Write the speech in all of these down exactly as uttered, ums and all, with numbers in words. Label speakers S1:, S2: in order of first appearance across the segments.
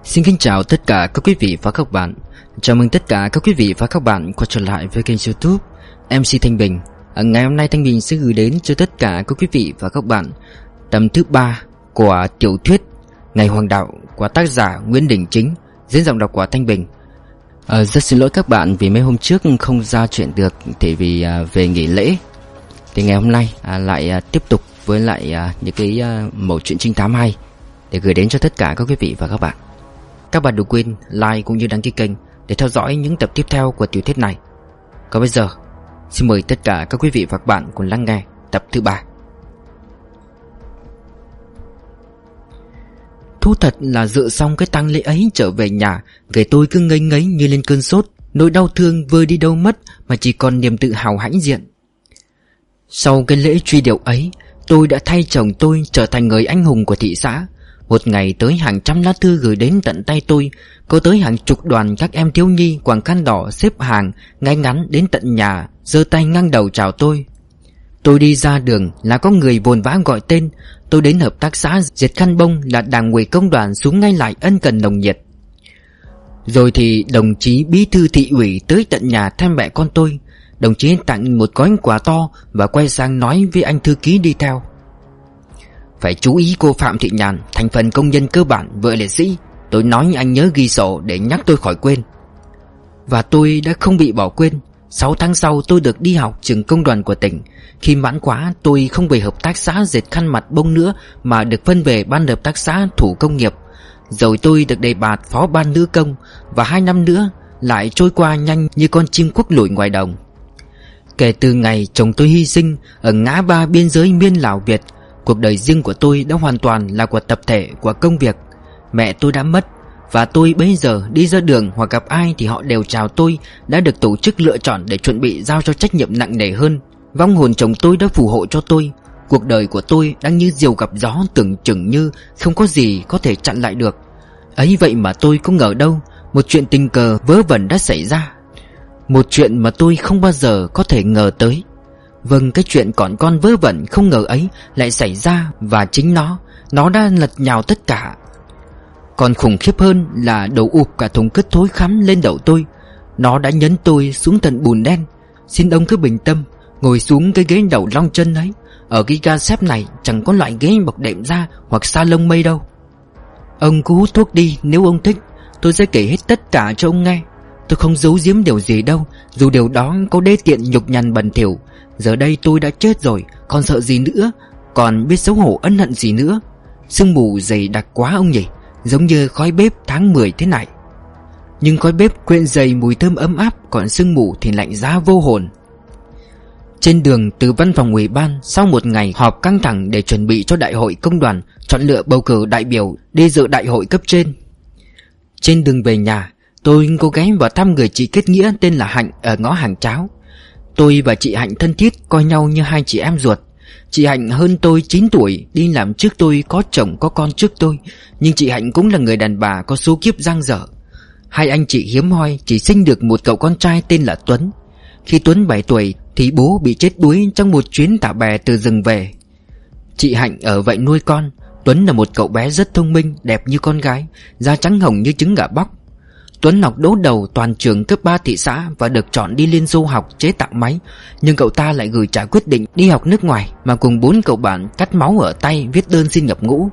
S1: Xin kính chào tất cả các quý vị và các bạn. Chào mừng tất cả các quý vị và các bạn quay trở lại với kênh YouTube em xê Thanh Bình. Ở ngày hôm nay Thanh Bình sẽ gửi đến cho tất cả các quý vị và các bạn tập thứ ba của tiểu thuyết Ngày Hoàng Đạo của tác giả Nguyễn Đình Chính, dưới giọng đọc của Thanh Bình. à, Rất xin lỗi các bạn vì mấy hôm trước không ra chuyện được, thì vì à, về nghỉ lễ. Thì ngày hôm nay à, lại à, tiếp tục với lại à, những cái à, mẩu chuyện trinh thám hay để gửi đến cho tất cả các quý vị và các bạn. Các bạn đừng quên like cũng như đăng ký kênh để theo dõi những tập tiếp theo của tiểu thuyết này. Còn bây giờ, xin mời tất cả các quý vị và các bạn cùng lắng nghe tập thứ ba. Thú thật là dự xong cái tang lễ ấy trở về nhà, người tôi cứ ngây ngấy như lên cơn sốt. Nỗi đau thương vơi đi đâu mất mà chỉ còn niềm tự hào hãnh diện. Sau cái lễ truy điệu ấy, tôi đã thay chồng tôi trở thành người anh hùng của thị xã. Một ngày tới hàng trăm lá thư gửi đến tận tay tôi. Có tới hàng chục đoàn các em thiếu nhi quàng khăn đỏ xếp hàng ngay ngắn đến tận nhà, giơ tay ngang đầu chào tôi. Tôi đi ra đường là có người vồn vã gọi tên. Tôi đến hợp tác xã diệt khăn bông là đảng ủy công đoàn xuống ngay lại ân cần nồng nhiệt. Rồi thì đồng chí bí thư thị ủy tới tận nhà thăm mẹ con tôi. Đồng chí tặng một gói quà to và quay sang nói với anh thư ký đi theo: phải chú ý cô Phạm Thị Nhàn, thành phần công nhân cơ bản, vợ liệt sĩ. Tôi nói anh nhớ ghi sổ để nhắc tôi khỏi quên. Và tôi đã không bị bỏ quên. Sáu tháng sau tôi được đi học trường công đoàn của tỉnh. Khi mãn khóa tôi không về hợp tác xã dệt khăn mặt bông nữa, mà được phân về ban hợp tác xã thủ công nghiệp. Rồi tôi được đề bạt phó ban nữ công. Và hai năm nữa lại trôi qua nhanh như con chim cút lủi ngoài đồng. Kể từ ngày chồng tôi hy sinh ở ngã ba biên giới Miên Lào Việt, cuộc đời riêng của tôi đã hoàn toàn là của tập thể, của công việc. Mẹ tôi đã mất, và tôi bây giờ đi ra đường hoặc gặp ai thì họ đều chào tôi, đã được tổ chức lựa chọn để chuẩn bị giao cho trách nhiệm nặng nề hơn. Vong hồn chồng tôi đã phù hộ cho tôi. Cuộc đời của tôi đang như diều gặp gió, tưởng chừng như không có gì có thể chặn lại được. Ấy vậy mà tôi có ngờ đâu, một chuyện tình cờ vớ vẩn đã xảy ra. Một chuyện mà tôi không bao giờ có thể ngờ tới. Vâng, cái chuyện còn con vớ vẩn không ngờ ấy lại xảy ra, và chính nó Nó đã lật nhào tất cả. Còn khủng khiếp hơn là đổ ụp cả thùng cứt thối khắm lên đầu tôi. Nó đã nhấn tôi xuống tận bùn đen. Xin ông cứ bình tâm, ngồi xuống cái ghế đầu long chân ấy. Ở cái ga xếp này chẳng có loại ghế bọc đệm da hoặc sa lông mây đâu. Ông cứ hút thuốc đi, nếu ông thích tôi sẽ kể hết tất cả cho ông nghe. Tôi không giấu giếm điều gì đâu, dù điều đó có đê tiện nhục nhằn bẩn thỉu. Giờ đây tôi đã chết rồi, còn sợ gì nữa, còn biết xấu hổ ân hận gì nữa. Sương mù dày đặc quá ông nhỉ, giống như khói bếp tháng mười thế này. Nhưng khói bếp quyện dày mùi thơm ấm áp, còn sương mù thì lạnh giá vô hồn. Trên đường từ văn phòng ủy ban, sau một ngày họp căng thẳng để chuẩn bị cho đại hội công đoàn, chọn lựa bầu cử đại biểu đi dự đại hội cấp trên. Trên đường về nhà, tôi có ghé vào thăm người chị kết nghĩa tên là Hạnh ở ngõ Hàng Cháo. Tôi và chị Hạnh thân thiết, coi nhau như hai chị em ruột. Chị Hạnh hơn tôi chín tuổi, đi làm trước tôi, có chồng có con trước tôi. Nhưng chị Hạnh cũng là người đàn bà có số kiếp dang dở. Hai anh chị hiếm hoi chỉ sinh được một cậu con trai tên là Tuấn. Khi Tuấn bảy tuổi thì bố bị chết đuối trong một chuyến thả bè từ rừng về. Chị Hạnh ở vậy nuôi con. Tuấn là một cậu bé rất thông minh, đẹp như con gái, da trắng hồng như trứng gà bóc. Tuấn học đỗ đầu toàn trường cấp ba thị xã và được chọn đi Liên Xô học chế tạo máy. Nhưng cậu ta lại gửi trả quyết định đi học nước ngoài, mà cùng bốn cậu bạn cắt máu ở tay viết đơn xin nhập ngũ.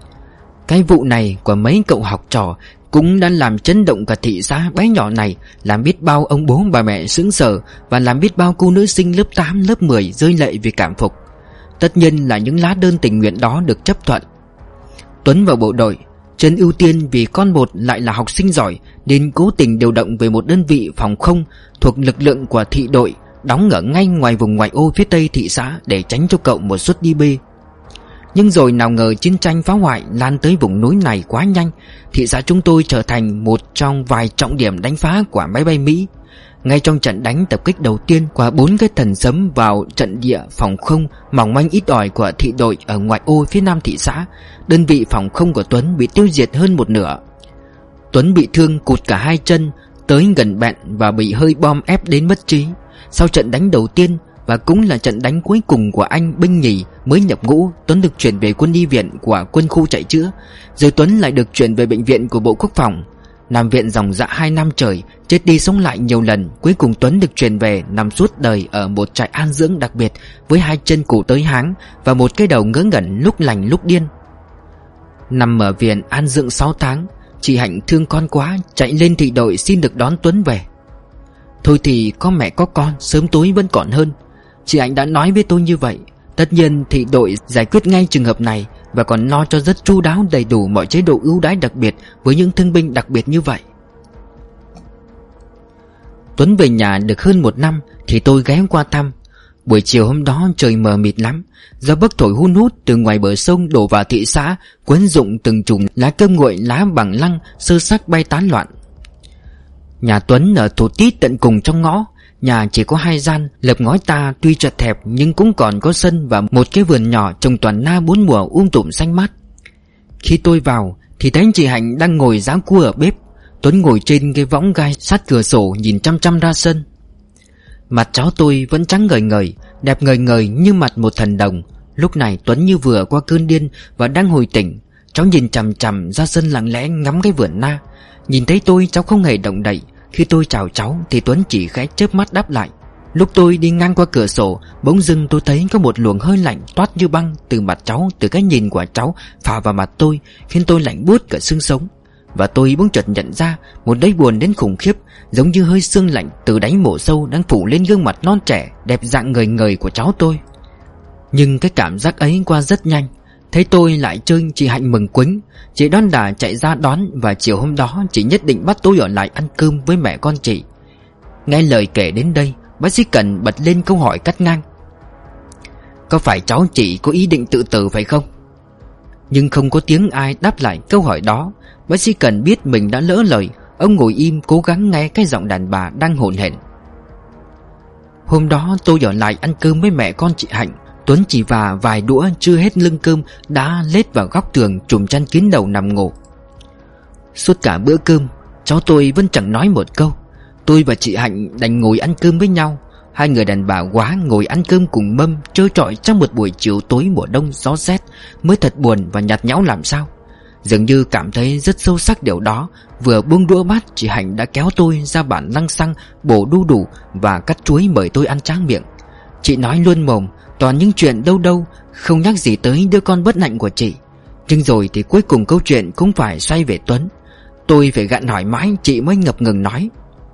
S1: Cái vụ này của mấy cậu học trò cũng đã làm chấn động cả thị xã bé nhỏ này, làm biết bao ông bố bà mẹ sững sờ, và làm biết bao cô nữ sinh lớp tám, lớp mười rơi lệ vì cảm phục. Tất nhiên là những lá đơn tình nguyện đó được chấp thuận. Tuấn vào bộ đội. Trần ưu tiên vì con một lại là học sinh giỏi, nên cố tình điều động về một đơn vị phòng không thuộc lực lượng của thị đội, đóng ở ngay ngoài vùng ngoại ô phía tây thị xã để tránh cho cậu một suất đi bê. Nhưng rồi nào ngờ chiến tranh phá hoại lan tới vùng núi này quá nhanh. Thị xã chúng tôi trở thành một trong vài trọng điểm đánh phá của máy bay Mỹ. Ngay trong trận đánh tập kích đầu tiên qua bốn cái thần sấm vào trận địa phòng không mỏng manh ít ỏi của thị đội ở ngoại ô phía nam thị xã, đơn vị phòng không của Tuấn bị tiêu diệt hơn một nửa. Tuấn bị thương cụt cả hai chân, tới gần bẹn và bị hơi bom ép đến mất trí. Sau trận đánh đầu tiên, và cũng là trận đánh cuối cùng của anh binh nhì mới nhập ngũ. Tuấn được chuyển về quân y viện của quân khu chạy chữa, rồi Tuấn lại được chuyển về bệnh viện của Bộ Quốc phòng. Nằm viện dòng dã hai năm trời, chết đi sống lại nhiều lần. Cuối cùng Tuấn được chuyển về nằm suốt đời ở một trại an dưỡng đặc biệt, với hai chân cụt tới háng và một cái đầu ngớ ngẩn lúc lành lúc điên. Nằm ở viện an dưỡng sáu tháng, chị Hạnh thương con quá, chạy lên thị đội xin được đón Tuấn về. Thôi thì có mẹ có con, sớm tối vẫn còn hơn. Chị Hạnh đã nói với tôi như vậy. Tất nhiên thị đội giải quyết ngay trường hợp này, và còn lo cho rất chu đáo đầy đủ mọi chế độ ưu đãi đặc biệt với những thương binh đặc biệt như vậy. Tuấn về nhà được hơn một năm thì tôi ghé qua thăm. Buổi chiều hôm đó trời mờ mịt lắm, gió bấc thổi hun hút từ ngoài bờ sông đổ vào thị xã, cuốn rụng từng chùm lá cơm nguội, lá bằng lăng sơ xác bay tán loạn. Nhà Tuấn ở thủ tít tận cùng trong ngõ. Nhà chỉ có hai gian, lợp ngói ta tuy chật hẹp nhưng cũng còn có sân và một cái vườn nhỏ trồng toàn na bốn mùa um tùm xanh mát. Khi tôi vào thì thấy chị Hạnh đang ngồi ráo cua ở bếp. Tuấn ngồi trên cái võng gai sát cửa sổ nhìn chăm chăm ra sân. Mặt cháu tôi vẫn trắng ngời ngời, đẹp ngời ngời như mặt một thần đồng. Lúc này Tuấn như vừa qua cơn điên và đang hồi tỉnh. Cháu nhìn chằm chằm ra sân lặng lẽ ngắm cái vườn na. Nhìn thấy tôi cháu không hề động đậy. Khi tôi chào cháu thì Tuấn chỉ khẽ chớp mắt đáp lại. Lúc tôi đi ngang qua cửa sổ, bỗng dưng tôi thấy có một luồng hơi lạnh toát như băng từ mặt cháu, từ cái nhìn của cháu phả vào mặt tôi, khiến tôi lạnh buốt cả xương sống. Và tôi bỗng chợt nhận ra một nỗi buồn đến khủng khiếp, giống như hơi sương lạnh từ đáy mổ sâu đang phủ lên gương mặt non trẻ đẹp dạng ngời ngời của cháu tôi. Nhưng cái cảm giác ấy qua rất nhanh. Thấy tôi lại chơi, chị Hạnh mừng quính. Chị đón đà chạy ra đón, và chiều hôm đó chị nhất định bắt tôi ở lại ăn cơm với mẹ con chị. Nghe lời kể đến đây, bác sĩ Cần bật lên câu hỏi cắt ngang: có phải cháu chị có ý định tự tử phải không? Nhưng không có tiếng ai đáp lại câu hỏi đó. Bác sĩ Cần biết mình đã lỡ lời. Ông ngồi im cố gắng nghe cái giọng đàn bà đang hổn hển. Hôm đó tôi ở lại ăn cơm với mẹ con chị Hạnh. Tuấn chỉ và vài đũa chưa hết lưng cơm đã lết vào góc tường trùm chăn kín đầu nằm ngủ. Suốt cả bữa cơm cháu tôi vẫn chẳng nói một câu. Tôi và chị Hạnh đành ngồi ăn cơm với nhau. Hai người đàn bà quá ngồi ăn cơm cùng mâm trơ trọi trong một buổi chiều tối mùa đông gió rét mới thật buồn và nhạt nhẽo làm sao. Dường như cảm thấy rất sâu sắc điều đó, vừa buông đũa bát, chị Hạnh đã kéo tôi ra bản lăng xăng bổ đu đủ và cắt chuối mời tôi ăn tráng miệng. Chị nói luôn mồm toàn những chuyện đâu đâu, không nhắc gì tới đứa con bất hạnh của chị. Nhưng rồi thì cuối cùng câu chuyện cũng phải xoay về Tuấn. Tôi phải gặn hỏi mãi chị mới ngập ngừng nói: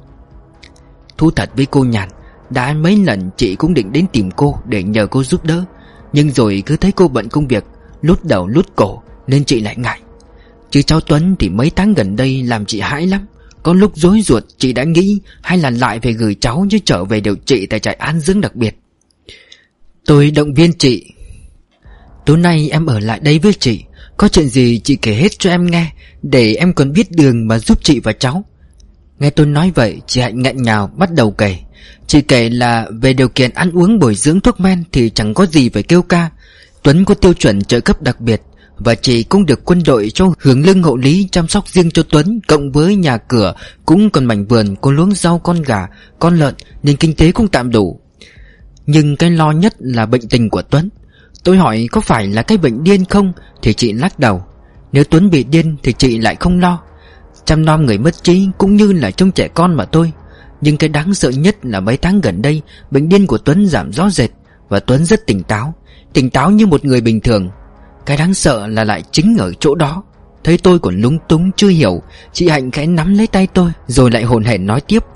S1: thú thật với cô Nhàn, đã mấy lần chị cũng định đến tìm cô để nhờ cô giúp đỡ, nhưng rồi cứ thấy cô bận công việc, lút đầu lút cổ nên chị lại ngại. Chứ cháu Tuấn thì mấy tháng gần đây làm chị hãi lắm. Có lúc rối ruột chị đã nghĩ hay là lại phải gửi cháu chứ trở về điều trị tại trại an dưỡng đặc biệt. Tôi động viên chị: tối nay em ở lại đây với chị, có chuyện gì chị kể hết cho em nghe, để em còn biết đường mà giúp chị và cháu. Nghe tôi nói vậy, chị Hạnh nghẹn ngào bắt đầu kể. Chị kể là về điều kiện ăn uống bồi dưỡng thuốc men thì chẳng có gì phải kêu ca. Tuấn có tiêu chuẩn trợ cấp đặc biệt, và chị cũng được quân đội cho hưởng lương hộ lý chăm sóc riêng cho Tuấn, cộng với nhà cửa cũng còn mảnh vườn có luống rau, con gà, con lợn, nên kinh tế cũng tạm đủ. Nhưng cái lo nhất là bệnh tình của Tuấn. Tôi hỏi có phải là cái bệnh điên không thì chị lắc đầu. Nếu Tuấn bị điên thì chị lại không lo. Chăm nom người mất trí cũng như là trông trẻ con mà thôi. Nhưng cái đáng sợ nhất là mấy tháng gần đây bệnh điên của Tuấn giảm rõ rệt, và Tuấn rất tỉnh táo, tỉnh táo như một người bình thường. Cái đáng sợ là lại chính ở chỗ đó. Thấy tôi còn lúng túng chưa hiểu, chị Hạnh khẽ nắm lấy tay tôi rồi lại hồn hển nói tiếp: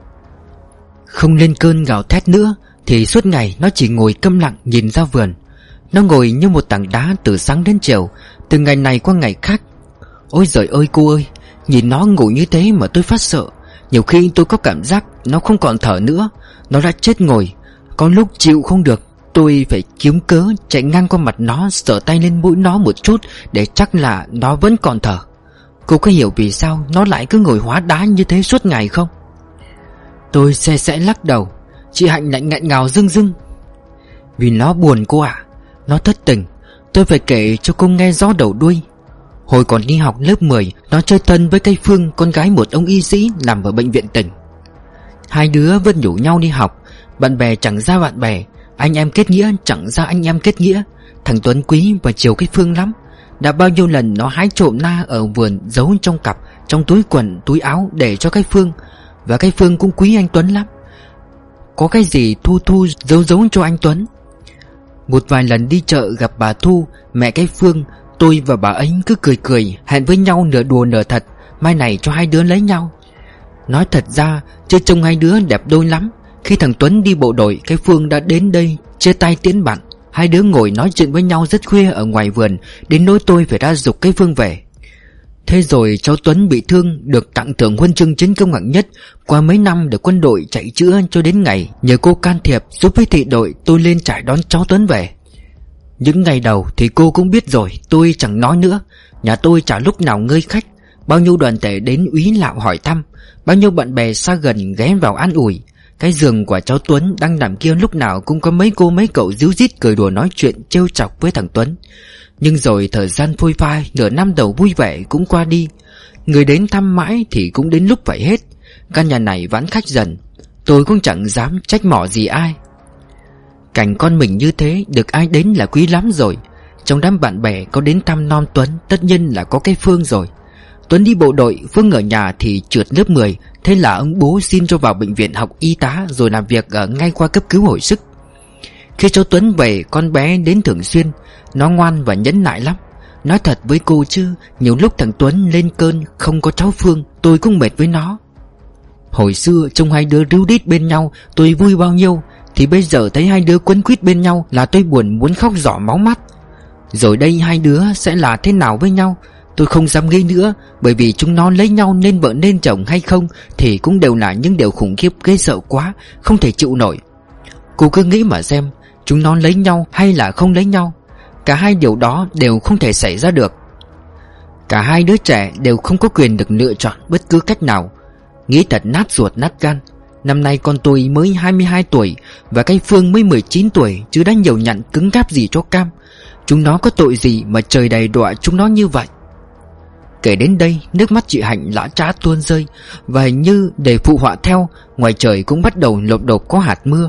S1: không lên cơn gào thét nữa thì suốt ngày nó chỉ ngồi câm lặng nhìn ra vườn. Nó ngồi như một tảng đá từ sáng đến chiều, từ ngày này qua ngày khác. Ôi giời ơi cô ơi, nhìn nó ngủ như thế mà tôi phát sợ. Nhiều khi tôi có cảm giác nó không còn thở nữa, nó đã chết ngồi. Có lúc chịu không được, tôi phải kiếm cớ chạy ngang qua mặt nó, sờ tay lên mũi nó một chút để chắc là nó vẫn còn thở. Cô có hiểu vì sao nó lại cứ ngồi hóa đá như thế suốt ngày không? Tôi xe sẽ lắc đầu. Chị Hạnh lại nghẹn ngào rưng rưng: vì nó buồn cô ạ. Nó thất tình. Tôi phải kể cho cô nghe rõ đầu đuôi. Hồi còn đi học lớp mười, nó chơi thân với cây Phương, con gái một ông y sĩ làm ở bệnh viện tỉnh. Hai đứa vẫn nhủ nhau đi học, Bạn bè chẳng ra bạn bè, anh em kết nghĩa chẳng ra anh em kết nghĩa. Thằng Tuấn quý và chiều cái Phương lắm. Đã bao nhiêu lần nó hái trộm na ở vườn, giấu trong cặp, trong túi quần, túi áo để cho cái Phương. Và cái Phương cũng quý anh Tuấn lắm. Có cái gì Thu Thu giấu giấu cho anh Tuấn. Một vài lần đi chợ gặp bà Thu, mẹ cái Phương, tôi và bà ấy cứ cười cười, hẹn với nhau nửa đùa nửa thật, mai này cho hai đứa lấy nhau. Nói thật ra, chơi trông hai đứa đẹp đôi lắm. Khi thằng Tuấn đi bộ đội, cái Phương đã đến đây chia tay tiễn bạn. Hai đứa ngồi nói chuyện với nhau rất khuya ở ngoài vườn, đến nỗi tôi phải ra giục cái Phương về. Thế rồi cháu Tuấn bị thương, được tặng thưởng huân chương chiến công hạng nhất. Qua mấy năm được quân đội chạy chữa, cho đến ngày nhờ cô can thiệp giúp với thị đội, tôi lên trại đón cháu Tuấn về. Những ngày đầu thì cô cũng biết rồi, tôi chẳng nói nữa. Nhà tôi chả lúc nào ngơi khách. Bao nhiêu đoàn thể đến úy lạo hỏi thăm, bao nhiêu bạn bè xa gần ghé vào an ủi. Cái giường của cháu Tuấn đang nằm kia lúc nào cũng có mấy cô mấy cậu díu dít cười đùa nói chuyện trêu chọc với thằng Tuấn. Nhưng rồi thời gian phôi phai, nửa năm đầu vui vẻ cũng qua đi. Người đến thăm mãi thì cũng đến lúc phải hết. Căn nhà này vãn khách dần. Tôi cũng chẳng dám trách mỏ gì ai. Cảnh con mình như thế, được ai đến là quý lắm rồi. Trong đám bạn bè có đến thăm non Tuấn, tất nhiên là có cái Phương rồi. Tuấn đi bộ đội, Phương ở nhà thì trượt lớp mười. Thế là ông bố xin cho vào bệnh viện học y tá, rồi làm việc ở ngay khoa cấp cứu hồi sức. Khi cháu Tuấn về, con bé đến thường xuyên. Nó ngoan và nhẫn nại lắm. Nói thật với cô chứ, nhiều lúc thằng Tuấn lên cơn không có cháu Phương, tôi cũng mệt với nó. Hồi xưa trông hai đứa ríu rít bên nhau, tôi vui bao nhiêu. Thì bây giờ thấy hai đứa quấn quýt bên nhau là tôi buồn muốn khóc rỏ máu mắt. Rồi đây hai đứa sẽ là thế nào với nhau, tôi không dám nghĩ nữa. Bởi vì chúng nó lấy nhau nên vợ nên chồng hay không thì cũng đều là những điều khủng khiếp ghê sợ quá, không thể chịu nổi. Cô cứ nghĩ mà xem, chúng nó lấy nhau hay là không lấy nhau, cả hai điều đó đều không thể xảy ra được. Cả hai đứa trẻ đều không có quyền được lựa chọn bất cứ cách nào. Nghĩ thật nát ruột nát gan. Năm nay con tôi mới hai mươi hai tuổi và cái Phương mới mười chín tuổi, chứ đã nhiều nhặn cứng cáp gì cho cam. Chúng nó có tội gì mà trời đầy đọa chúng nó như vậy. Kể đến đây, nước mắt chị Hạnh lã trá tuôn rơi. Và hình như để phụ họa theo, ngoài trời cũng bắt đầu lộp đột có hạt mưa.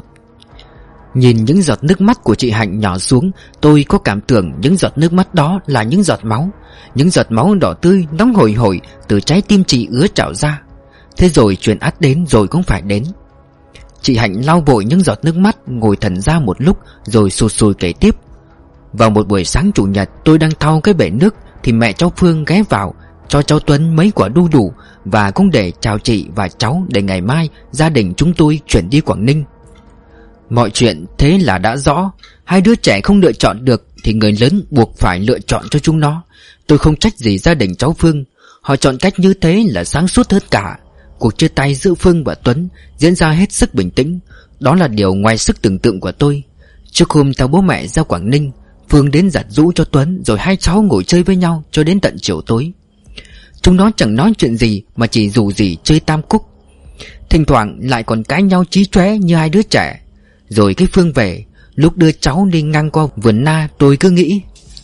S1: Nhìn những giọt nước mắt của chị Hạnh nhỏ xuống, tôi có cảm tưởng những giọt nước mắt đó là những giọt máu. Những giọt máu đỏ tươi nóng hổi hổi từ trái tim chị ứa trào ra. Thế rồi chuyện ắt đến rồi cũng phải đến. Chị Hạnh lau vội những giọt nước mắt, ngồi thần ra một lúc rồi sụt sùi kể tiếp. Vào một buổi sáng chủ nhật, tôi đang thau cái bể nước thì mẹ cháu Phương ghé vào, cho cháu Tuấn mấy quả đu đủ và cũng để chào chị và cháu, để ngày mai gia đình chúng tôi chuyển đi Quảng Ninh. Mọi chuyện thế là đã rõ. Hai đứa trẻ không lựa chọn được thì người lớn buộc phải lựa chọn cho chúng nó. Tôi không trách gì gia đình cháu Phương. Họ chọn cách như thế là sáng suốt hơn cả. Cuộc chia tay giữa Phương và Tuấn diễn ra hết sức bình tĩnh. Đó là điều ngoài sức tưởng tượng của tôi. Trước hôm theo bố mẹ ra Quảng Ninh, Phương đến giặt giũ cho Tuấn, rồi hai cháu ngồi chơi với nhau cho đến tận chiều tối. Chúng nó chẳng nói chuyện gì mà chỉ rủ rỉ chơi tam cúc. Thỉnh thoảng lại còn cãi nhau chí chóe như hai đứa trẻ. Rồi cái Phương về, lúc đưa cháu đi ngang qua vườn na, tôi cứ nghĩ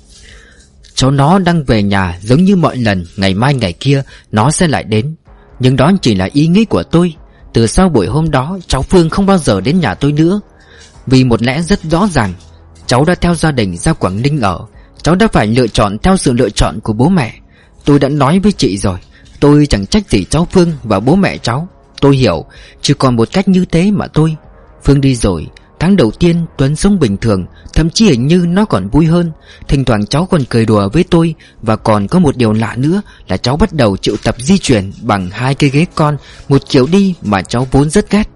S1: cháu nó đang về nhà giống như mọi lần, ngày mai ngày kia nó sẽ lại đến. Nhưng đó chỉ là ý nghĩ của tôi. Từ sau buổi hôm đó, cháu Phương không bao giờ đến nhà tôi nữa. Vì một lẽ rất rõ ràng, cháu đã theo gia đình ra Quảng Ninh ở. Cháu đã phải lựa chọn theo sự lựa chọn của bố mẹ. Tôi đã nói với chị rồi, tôi chẳng trách gì cháu Phương và bố mẹ cháu. Tôi hiểu, chỉ còn một cách như thế mà tôi. Phương đi rồi, tháng đầu tiên Tuấn sống bình thường, thậm chí hình như nó còn vui hơn. Thỉnh thoảng cháu còn cười đùa với tôi. Và còn có một điều lạ nữa là cháu bắt đầu chịu tập di chuyển bằng hai cái ghế con, một kiểu đi mà cháu vốn rất ghét.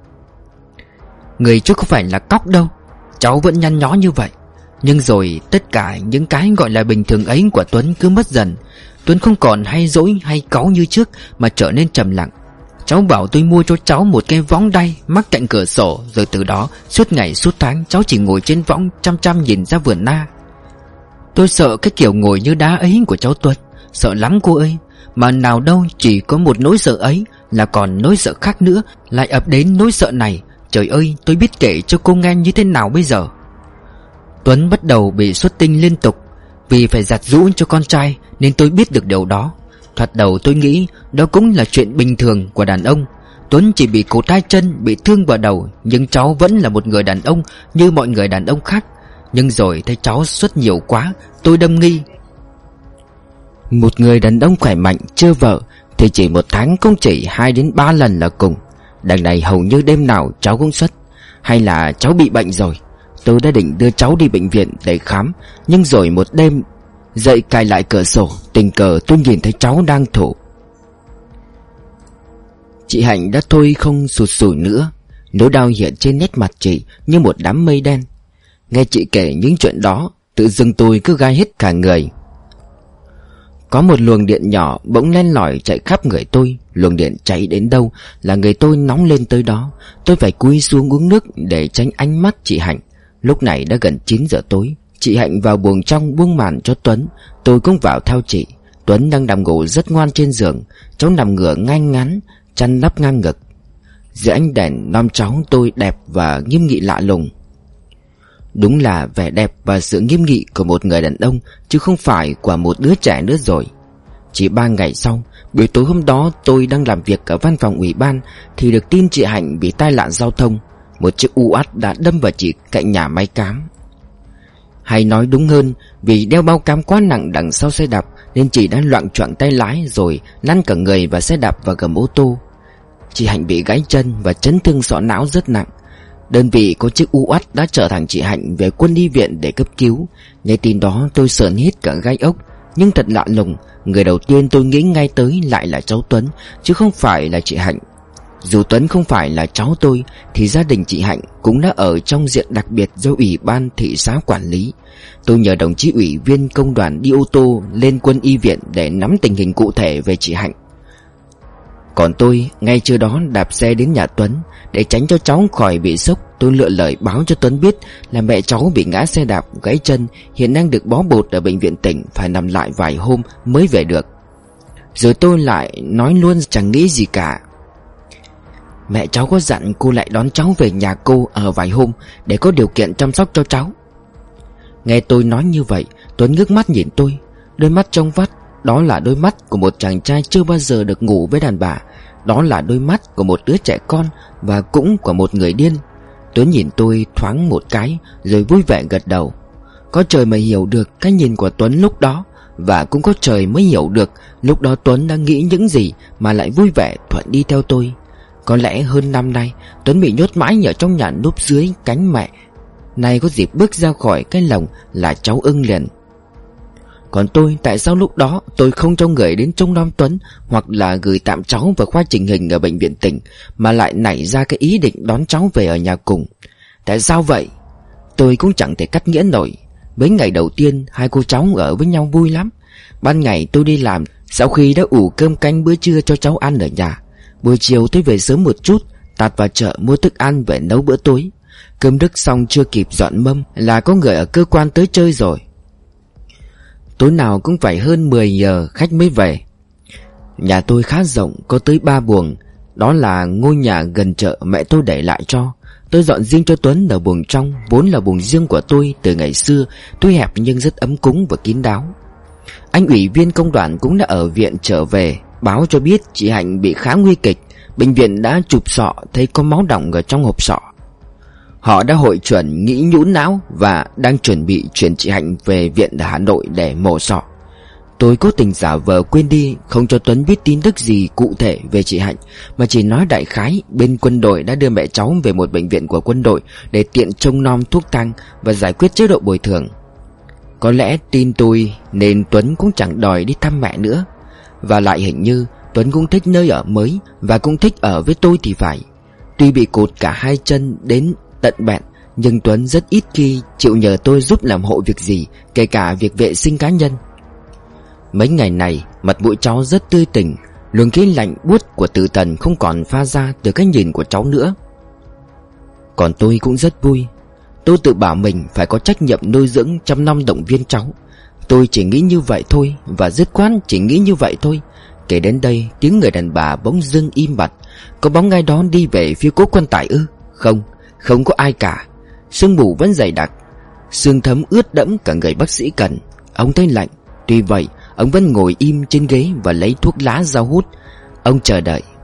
S1: Người chứ không phải là cóc đâu, cháu vẫn nhăn nhó như vậy. Nhưng rồi tất cả những cái gọi là bình thường ấy của Tuấn cứ mất dần. Tuấn không còn hay dỗi hay cáu như trước mà trở nên trầm lặng. Cháu bảo tôi mua cho cháu một cái võng đay mắc cạnh cửa sổ. Rồi từ đó suốt ngày suốt tháng cháu chỉ ngồi trên võng chăm chăm nhìn ra vườn na. Tôi sợ cái kiểu ngồi như đá ấy của cháu Tuấn. Sợ lắm cô ơi. Mà nào đâu chỉ có một nỗi sợ ấy, là còn nỗi sợ khác nữa lại ập đến nỗi sợ này. Trời ơi, tôi biết kể cho cô nghe như thế nào bây giờ. Tuấn bắt đầu bị xuất tinh liên tục. Vì phải giặt giũ cho con trai nên tôi biết được điều đó. Thoạt đầu tôi nghĩ đó cũng là chuyện bình thường của đàn ông. Tuấn chỉ bị cột hai chân, bị thương vào đầu, nhưng cháu vẫn là một người đàn ông như mọi người đàn ông khác. Nhưng rồi thấy cháu xuất nhiều quá, tôi đâm nghi. Một người đàn ông khỏe mạnh chưa vợ thì chỉ một tháng cũng chỉ hai đến ba lần là cùng. Đằng này hầu như đêm nào cháu cũng xuất. Hay là cháu bị bệnh rồi? Tôi đã định đưa cháu đi bệnh viện để khám, nhưng rồi một đêm dậy cài lại cửa sổ, tình cờ tôi nhìn thấy cháu đang thổ. Chị Hạnh đã thôi không sụt sùi nữa. Nỗi đau hiện trên nét mặt chị như một đám mây đen. Nghe chị kể những chuyện đó, tự dưng tôi cứ gai hết cả người. Có một luồng điện nhỏ bỗng len lỏi chạy khắp người tôi. Luồng điện chạy đến đâu là người tôi nóng lên tới đó. Tôi phải cúi xuống uống nước để tránh ánh mắt chị Hạnh. Lúc này đã gần chín giờ tối. Chị Hạnh vào buồng trong buông màn cho Tuấn. Tôi cũng vào theo chị. Tuấn đang nằm ngủ rất ngoan trên giường. Cháu nằm ngửa ngang ngắn, chăn đắp ngang ngực. Dưới ánh đèn nom cháu tôi đẹp và nghiêm nghị lạ lùng. Đúng là vẻ đẹp và sự nghiêm nghị của một người đàn ông, chứ không phải của một đứa trẻ nữa rồi. Chỉ ba ngày sau, buổi tối hôm đó tôi đang làm việc ở văn phòng ủy ban thì được tin chị Hạnh bị tai nạn giao thông. Một chiếc u át đã đâm vào chị cạnh nhà máy cám. Hay nói đúng hơn, vì đeo bao cám quá nặng đằng sau xe đạp nên chị đã loạng choạng tay lái rồi lăn cả người và xe đạp vào gầm ô tô. Chị Hạnh bị gãy chân và chấn thương sọ não rất nặng. Đơn vị có chiếc u át đã chở thẳng chị Hạnh về quân y viện để cấp cứu. Nghe tin đó tôi sởn hết cả gai ốc. Nhưng thật lạ lùng, người đầu tiên tôi nghĩ ngay tới lại là cháu Tuấn, chứ không phải là chị Hạnh. Dù Tuấn không phải là cháu tôi thì gia đình chị Hạnh cũng đã ở trong diện đặc biệt do ủy ban thị xã quản lý. Tôi nhờ đồng chí ủy viên công đoàn đi ô tô lên quân y viện để nắm tình hình cụ thể về chị Hạnh. Còn tôi ngay trưa đó đạp xe đến nhà Tuấn. Để tránh cho cháu khỏi bị sốc, tôi lựa lời báo cho Tuấn biết là mẹ cháu bị ngã xe đạp gãy chân, hiện đang được bó bột ở bệnh viện tỉnh, phải nằm lại vài hôm mới về được. Rồi tôi lại nói luôn chẳng nghĩ gì cả. Mẹ cháu có dặn cô lại đón cháu về nhà cô ở vài hôm để có điều kiện chăm sóc cho cháu. Nghe tôi nói như vậy, Tuấn ngước mắt nhìn tôi. Đôi mắt trong vắt, đó là đôi mắt của một chàng trai chưa bao giờ được ngủ với đàn bà. Đó là đôi mắt của một đứa trẻ con và cũng của một người điên. Tuấn nhìn tôi thoáng một cái rồi vui vẻ gật đầu. Có trời mới hiểu được cái nhìn của Tuấn lúc đó, và cũng có trời mới hiểu được lúc đó Tuấn đang nghĩ những gì mà lại vui vẻ thuận đi theo tôi. Có lẽ hơn năm nay Tuấn bị nhốt mãi ở trong nhà núp dưới cánh mẹ. Nay có dịp bước ra khỏi cái lồng là cháu ưng liền. Còn tôi, tại sao lúc đó tôi không cho người đến trông nom Tuấn hoặc là gửi tạm cháu vào khoa chỉnh hình ở bệnh viện tỉnh, mà lại nảy ra cái ý định đón cháu về ở nhà cùng? Tại sao vậy? Tôi cũng chẳng thể cắt nghĩa nổi. Mấy ngày đầu tiên hai cô cháu ở với nhau vui lắm. Ban ngày tôi đi làm, sau khi đã ủ cơm canh bữa trưa cho cháu ăn ở nhà. Buổi chiều tôi về sớm một chút, tạt vào chợ mua thức ăn về nấu bữa tối. Cơm nước xong chưa kịp dọn mâm là có người ở cơ quan tới chơi rồi. Tối nào cũng phải hơn mười giờ khách mới về. Nhà tôi khá rộng, có tới ba buồng. Đó là ngôi nhà gần chợ mẹ tôi để lại cho. Tôi dọn riêng cho Tuấn ở buồng trong, vốn là buồng riêng của tôi từ ngày xưa. Tuy hẹp nhưng rất ấm cúng và kín đáo. Anh ủy viên công đoàn cũng đã ở viện trở về, báo cho biết chị Hạnh bị khá nguy kịch. Bệnh viện đã chụp sọ thấy có máu đọng ở trong hộp sọ. Họ đã hội chuẩn nghĩ nhũn não và đang chuẩn bị chuyển chị Hạnh về viện ở Hà Nội để mổ sọ. Tôi cố tình giả vờ quên đi, không cho Tuấn biết tin tức gì cụ thể về chị Hạnh, mà chỉ nói đại khái bên quân đội đã đưa mẹ cháu về một bệnh viện của quân đội để tiện trông nom thuốc thang và giải quyết chế độ bồi thường. Có lẽ tin tôi nên Tuấn cũng chẳng đòi đi thăm mẹ nữa. Và lại hình như Tuấn cũng thích nơi ở mới và cũng thích ở với tôi thì phải. Tuy bị cột cả hai chân đến tận bẹn, nhưng Tuấn rất ít khi chịu nhờ tôi giúp làm hộ việc gì, kể cả việc vệ sinh cá nhân. Mấy ngày này mặt mũi cháu rất tươi tỉnh, luồng khí lạnh buốt của tử thần không còn pha ra từ cái nhìn của cháu nữa. Còn tôi cũng rất vui. Tôi tự bảo mình phải có trách nhiệm nuôi dưỡng chăm nom động viên cháu. Tôi chỉ nghĩ như vậy thôi, và dứt khoát chỉ nghĩ như vậy thôi. Kể đến đây, tiếng người đàn bà bỗng dưng im bặt. Có bóng ai đó đi về phía cố Quan Tài ư? Không, không có ai cả. Sương mù vẫn dày đặc, sương thấm ướt đẫm cả người bác sĩ Cần. Ông thấy lạnh, tuy vậy ông vẫn ngồi im trên ghế và lấy thuốc lá ra hút. Ông chờ đợi.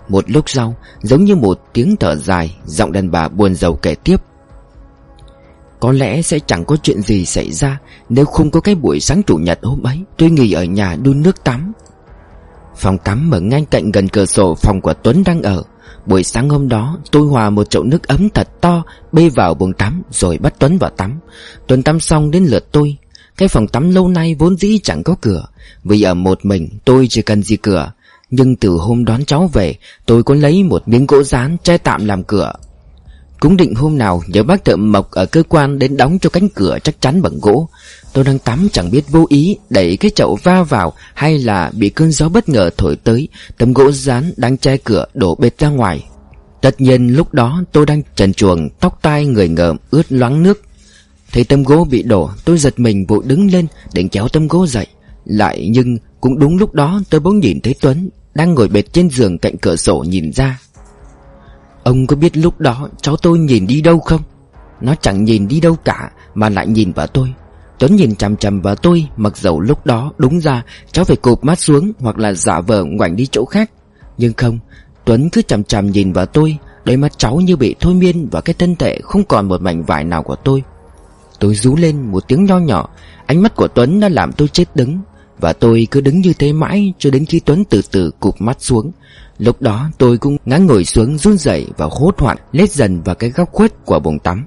S1: Một lúc sau, giống như một tiếng thở dài, giọng đàn bà buồn rầu kể tiếp: Có lẽ sẽ chẳng có chuyện gì xảy ra nếu không có cái buổi sáng chủ nhật hôm ấy tôi nghỉ ở nhà đun nước tắm. Phòng tắm ở ngay cạnh gần cửa sổ phòng của Tuấn đang ở. Buổi sáng hôm đó tôi hòa một chậu nước ấm thật to bê vào buồng tắm rồi bắt Tuấn vào tắm. Tuấn tắm xong đến lượt tôi. Cái phòng tắm lâu nay vốn dĩ chẳng có cửa, vì ở một mình tôi chỉ cần gì cửa. Nhưng từ hôm đón cháu về, tôi có lấy một miếng gỗ dán che tạm làm cửa. Cũng định hôm nào nhờ bác thợ mộc ở cơ quan đến đóng cho cánh cửa chắc chắn bằng gỗ. Tôi đang tắm chẳng biết vô ý đẩy cái chậu va vào, hay là bị cơn gió bất ngờ thổi tới, tấm gỗ dán đang che cửa đổ bệt ra ngoài. Tất nhiên lúc đó tôi đang trần truồng, tóc tai người ngợm ướt loáng nước. Thấy tấm gỗ bị đổ, tôi giật mình vội đứng lên định kéo tấm gỗ dậy. Lại nhưng cũng đúng lúc đó tôi bỗng nhìn thấy Tuấn đang ngồi bệt trên giường cạnh cửa sổ nhìn ra. Ông có biết lúc đó cháu tôi nhìn đi đâu không? Nó chẳng nhìn đi đâu cả mà lại nhìn vào tôi. Tuấn nhìn chằm chằm vào tôi, mặc dầu lúc đó đúng ra cháu phải cụp mắt xuống hoặc là giả vờ ngoảnh đi chỗ khác. Nhưng không, Tuấn cứ chằm chằm nhìn vào tôi, đôi mắt cháu như bị thôi miên vào cái thân thể không còn một mảnh vải nào của tôi. Tôi rú lên một tiếng nho nhỏ. Ánh mắt của Tuấn đã làm tôi chết đứng. Và tôi cứ đứng như thế mãi cho đến khi Tuấn từ từ cụp mắt xuống. Lúc đó tôi cũng ngã ngồi xuống run rẩy và hốt hoảng lết dần vào cái góc khuất của buồng tắm.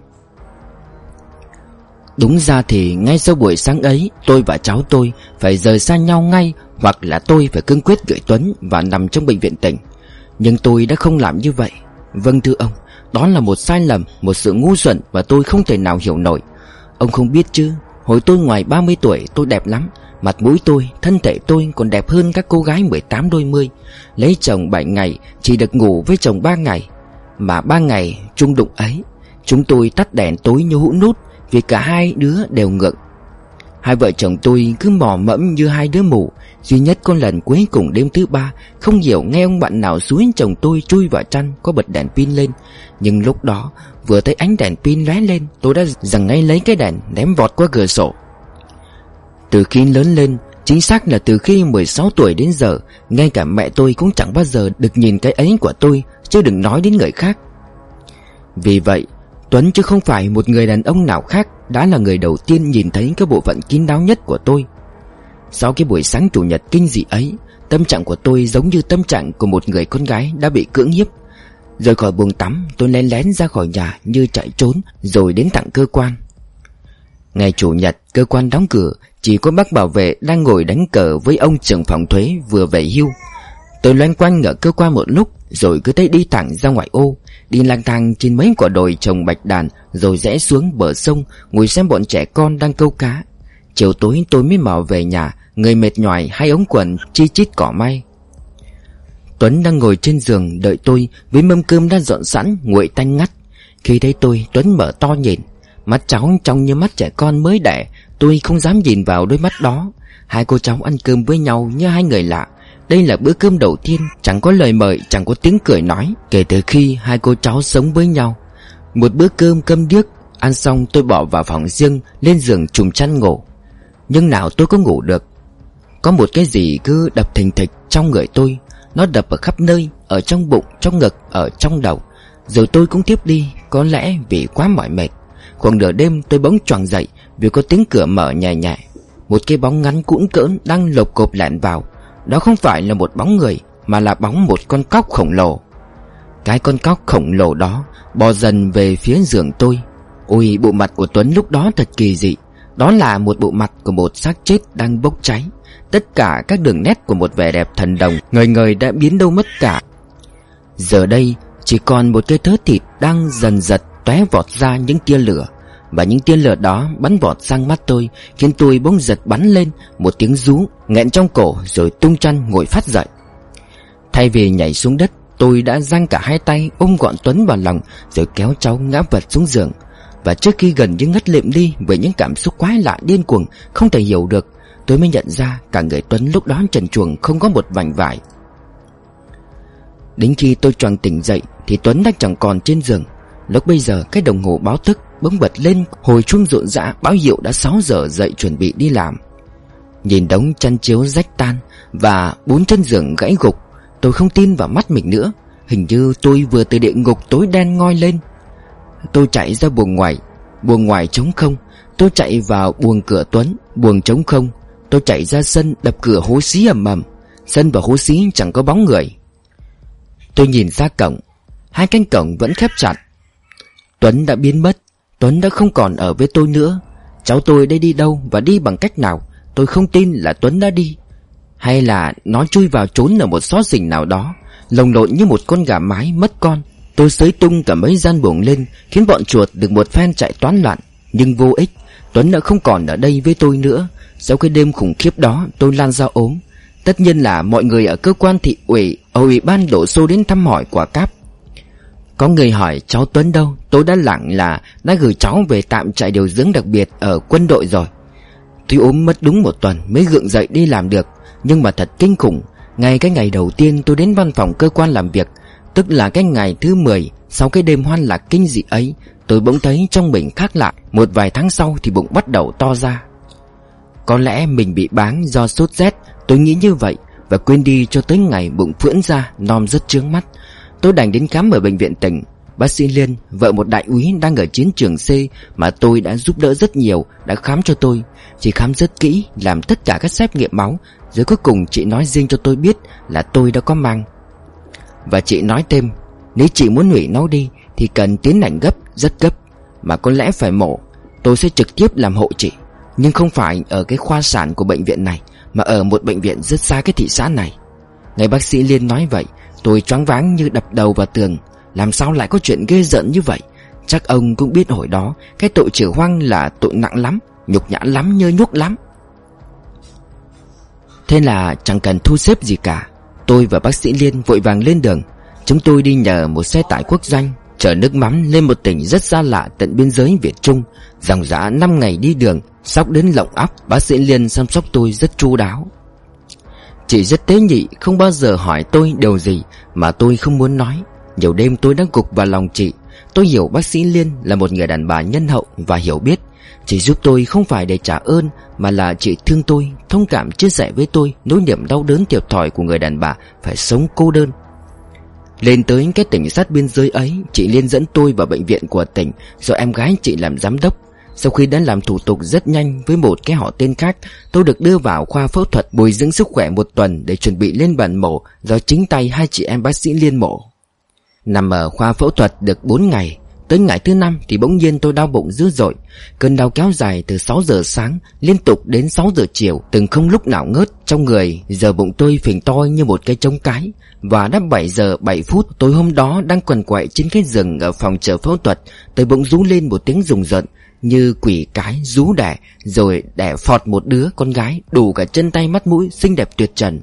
S1: Đúng ra thì ngay sau buổi sáng ấy, tôi và cháu tôi phải rời xa nhau ngay, hoặc là tôi phải cương quyết gửi Tuấn và nằm trong bệnh viện tỉnh. Nhưng tôi đã không làm như vậy. Vâng thưa ông, đó là một sai lầm, một sự ngu xuẩn mà tôi không thể nào hiểu nổi. Ông không biết chứ, hồi tôi ngoài ba mươi tuổi tôi đẹp lắm. Mặt mũi tôi, thân thể tôi còn đẹp hơn các cô gái mười tám đôi mươi. Lấy chồng bảy ngày, chỉ được ngủ với chồng ba ngày. Mà ba ngày chung đụng ấy, chúng tôi tắt đèn tối như hũ nút, vì cả hai đứa đều ngượng. Hai vợ chồng tôi cứ mò mẫm như hai đứa mù. Duy nhất có lần cuối cùng đêm thứ ba, không hiểu nghe ông bạn nào xúi chồng tôi chui vào chăn có bật đèn pin lên. Nhưng lúc đó vừa thấy ánh đèn pin lóe lên, tôi đã giằng ngay lấy cái đèn ném vọt qua cửa sổ. Từ khi lớn lên, chính xác là từ khi mười sáu tuổi đến giờ, ngay cả mẹ tôi cũng chẳng bao giờ được nhìn cái ấy của tôi, chứ đừng nói đến người khác. Vì vậy Tuấn chứ không phải một người đàn ông nào khác đã là người đầu tiên nhìn thấy cái bộ phận kín đáo nhất của tôi. Sau cái buổi sáng chủ nhật kinh dị ấy, tâm trạng của tôi giống như tâm trạng của một người con gái đã bị cưỡng hiếp. Rời khỏi buồng tắm, tôi lén lén ra khỏi nhà như chạy trốn, rồi đến thẳng cơ quan. Ngày chủ nhật, cơ quan đóng cửa, chỉ có bác bảo vệ đang ngồi đánh cờ với ông trưởng phòng thuế vừa về hưu. Tôi loanh quanh ở cơ quan một lúc, rồi cứ thấy đi thẳng ra ngoại ô, đi lang thang trên mấy quả đồi trồng bạch đàn, rồi rẽ xuống bờ sông ngồi xem bọn trẻ con đang câu cá. Chiều tối tôi mới mò về nhà, người mệt nhoài, hai ống quần chi chít cỏ may. Tuấn đang ngồi trên giường đợi tôi với mâm cơm đã dọn sẵn, nguội tanh ngắt. Khi thấy tôi, Tuấn mở to nhìn, mắt cháu trông như mắt trẻ con mới đẻ. Tôi không dám nhìn vào đôi mắt đó. Hai cô cháu ăn cơm với nhau như hai người lạ. Đây là bữa cơm đầu tiên, chẳng có lời mời, chẳng có tiếng cười nói kể từ khi hai cô cháu sống với nhau. Một bữa cơm cơm điếc. Ăn xong tôi bỏ vào phòng riêng, lên giường trùm chăn ngủ. Nhưng nào tôi có ngủ được. Có một cái gì cứ đập thình thịch trong người tôi. Nó đập ở khắp nơi, ở trong bụng, trong ngực, ở trong đầu. Rồi tôi cũng tiếp đi, có lẽ vì quá mỏi mệt. Khoảng nửa đêm tôi bỗng choàng dậy vì có tiếng cửa mở nhẹ nhẹ. Một cái bóng ngắn cũn cỡn đang lộc cộp lẻn vào. Đó không phải là một bóng người, mà là bóng một con cóc khổng lồ. Cái con cóc khổng lồ đó bò dần về phía giường tôi. Ôi, bộ mặt của Tuấn lúc đó thật kỳ dị. Đó là một bộ mặt của một xác chết đang bốc cháy. Tất cả các đường nét của một vẻ đẹp thần đồng ngời ngời đã biến đâu mất cả. Giờ đây chỉ còn một cái thớ thịt đang dần dật tóe vọt ra những tia lửa. Và những tia lửa đó bắn vọt sang mắt tôi, khiến tôi bỗng giật bắn lên. Một tiếng rú nghẹn trong cổ, rồi tung chăn ngồi phát dậy. Thay vì nhảy xuống đất, tôi đã giang cả hai tay ôm gọn Tuấn vào lòng, rồi kéo cháu ngã vật xuống giường. Và trước khi gần như ngất lịm đi với những cảm xúc quái lạ điên cuồng không thể hiểu được, tôi mới nhận ra cả người Tuấn lúc đó trần truồng, không có một mảnh vải. Đến khi tôi choàng tỉnh dậy thì Tuấn đã chẳng còn trên giường. Lúc bây giờ cái đồng hồ báo thức bỗng bật lên, hồi chuông rộn rã báo hiệu đã sáu giờ dậy chuẩn bị đi làm. Nhìn đống chăn chiếu rách tan và bốn chân giường gãy gục, tôi không tin vào mắt mình nữa. Hình như tôi vừa từ địa ngục tối đen ngoi lên. Tôi chạy ra buồng ngoài. Buồng ngoài trống không. Tôi chạy vào buồng cửa Tuấn. Buồng trống không. Tôi chạy ra sân, đập cửa hố xí ầm ầm. Sân và hố xí chẳng có bóng người. Tôi nhìn ra cổng. Hai cánh cổng vẫn khép chặt. Tuấn đã biến mất. Tuấn đã không còn ở với tôi nữa. Cháu tôi đã đi đâu và đi bằng cách nào? Tôi không tin là Tuấn đã đi. Hay là nó chui vào trốn ở một xó xỉnh nào đó, lồng lộn như một con gà mái mất con. Tôi xới tung cả mấy gian buồng lên, khiến bọn chuột được một phen chạy toán loạn. Nhưng vô ích. Tuấn đã không còn ở đây với tôi nữa. Sau cái đêm khủng khiếp đó, tôi lan ra ốm. Tất nhiên là mọi người ở cơ quan thị ủy, ở ủy ban đổ xô đến thăm hỏi quả cáp. Có người hỏi cháu Tuấn đâu. Tôi đã lẳng là đã gửi cháu về tạm trại điều dưỡng đặc biệt ở quân đội rồi. Tôi ốm mất đúng một tuần mới gượng dậy đi làm được. Nhưng mà thật kinh khủng. Ngay cái ngày đầu tiên tôi đến văn phòng cơ quan làm việc, tức là cái ngày thứ mười sau cái đêm hoan lạc kinh dị ấy, tôi bỗng thấy trong mình khác lạ. Một vài tháng sau thì bụng bắt đầu to ra. Có lẽ mình bị báng do sốt rét, tôi nghĩ như vậy, và quên đi cho tới ngày bụng phưỡn ra, nom rất chướng mắt. Tôi đành đến khám ở bệnh viện tỉnh. Bác sĩ Liên, vợ một đại úy đang ở chiến trường C mà tôi đã giúp đỡ rất nhiều, đã khám cho tôi. Chị khám rất kỹ, làm tất cả các xét nghiệm máu, rồi cuối cùng chị nói riêng cho tôi biết là tôi đã có mang. Và chị nói thêm, nếu chị muốn hủy nó đi thì cần tiến hành gấp, rất gấp, mà có lẽ phải mổ. Tôi sẽ trực tiếp làm hộ chị, nhưng không phải ở cái khoa sản của bệnh viện này, mà ở một bệnh viện rất xa cái thị xã này. Nghe bác sĩ Liên nói vậy, tôi choáng váng như đập đầu vào tường. Làm sao lại có chuyện ghê rợn như vậy? Chắc ông cũng biết hồi đó cái tội chữa hoang là tội nặng lắm, nhục nhã lắm, nhơ nhuốc lắm. Thế là chẳng cần thu xếp gì cả. Tôi và bác sĩ Liên vội vàng lên đường. Chúng tôi đi nhờ một xe tải quốc doanh chở nước mắm lên một tỉnh rất xa lạ tận biên giới Việt Trung. Dòng dã năm ngày đi đường, sóc đến lộng óc. Bác sĩ Liên chăm sóc tôi rất chu đáo. Chị rất tế nhị, không bao giờ hỏi tôi điều gì mà tôi không muốn nói. Nhiều đêm tôi đã gục vào lòng chị. Tôi hiểu bác sĩ Liên là một người đàn bà nhân hậu và hiểu biết. Chị giúp tôi không phải để trả ơn, mà là chị thương tôi, thông cảm chia sẻ với tôi nỗi niềm đau đớn thiệt thòi của người đàn bà phải sống cô đơn. Lên tới cái tỉnh sát biên giới ấy, chị Liên dẫn tôi vào bệnh viện của tỉnh, do em gái chị làm giám đốc. Sau khi đã làm thủ tục rất nhanh với một cái họ tên khác, tôi được đưa vào khoa phẫu thuật bồi dưỡng sức khỏe một tuần để chuẩn bị lên bàn mổ do chính tay hai chị em bác sĩ Liên mổ. Nằm ở khoa phẫu thuật được bốn ngày. Tới ngày thứ năm thì bỗng nhiên tôi đau bụng dữ dội. Cơn đau kéo dài từ sáu giờ sáng liên tục đến sáu giờ chiều, từng không lúc nào ngớt. Trong người giờ bụng tôi phình to như một cái trống cái. Và đã bảy giờ bảy phút tối hôm đó, đang quằn quại trên cái giường ở phòng chờ phẫu thuật, tôi bỗng rú lên một tiếng rùng rợn như quỷ cái rú đẻ, rồi đẻ phọt một đứa con gái đủ cả chân tay mắt mũi, xinh đẹp tuyệt trần.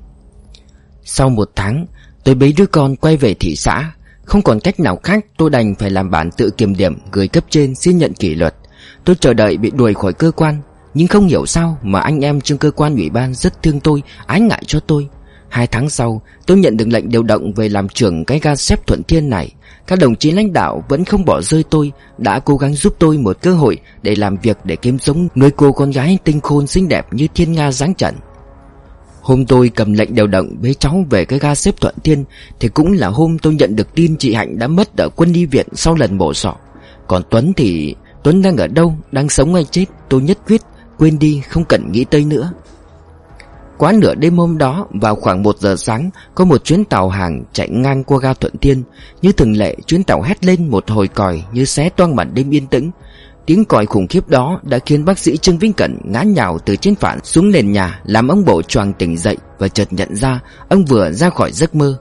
S1: Sau một tháng, tôi bế đứa con quay về thị xã. Không còn cách nào khác, tôi đành phải làm bản tự kiểm điểm gửi cấp trên xin nhận kỷ luật. Tôi chờ đợi bị đuổi khỏi cơ quan, nhưng không hiểu sao mà anh em trong cơ quan ủy ban rất thương tôi, ái ngại cho tôi. Hai tháng sau, tôi nhận được lệnh điều động về làm trưởng cái ga xếp Thuận Thiên này. Các đồng chí lãnh đạo vẫn không bỏ rơi tôi, đã cố gắng giúp tôi một cơ hội để làm việc, để kiếm sống, nuôi cô con gái tinh khôn xinh đẹp như thiên nga giáng trận. Hôm tôi cầm lệnh điều động với cháu về cái ga xếp Thuận Thiên thì cũng là hôm tôi nhận được tin chị Hạnh đã mất ở quân y viện sau lần mổ sọ. Còn Tuấn thì... Tuấn đang ở đâu, đang sống hay chết, tôi nhất quyết quên đi, không cần nghĩ tới nữa. Quá nửa đêm hôm đó, vào khoảng một giờ sáng, có một chuyến tàu hàng chạy ngang qua ga Thuận Thiên. Như thường lệ, chuyến tàu hét lên một hồi còi như xé toang màn đêm yên tĩnh. Tiếng còi khủng khiếp đó đã khiến bác sĩ Trương Vĩnh Cẩn ngã nhào từ trên phản xuống nền nhà, làm ông Bộ choàng tỉnh dậy và chợt nhận ra ông vừa ra khỏi giấc mơ.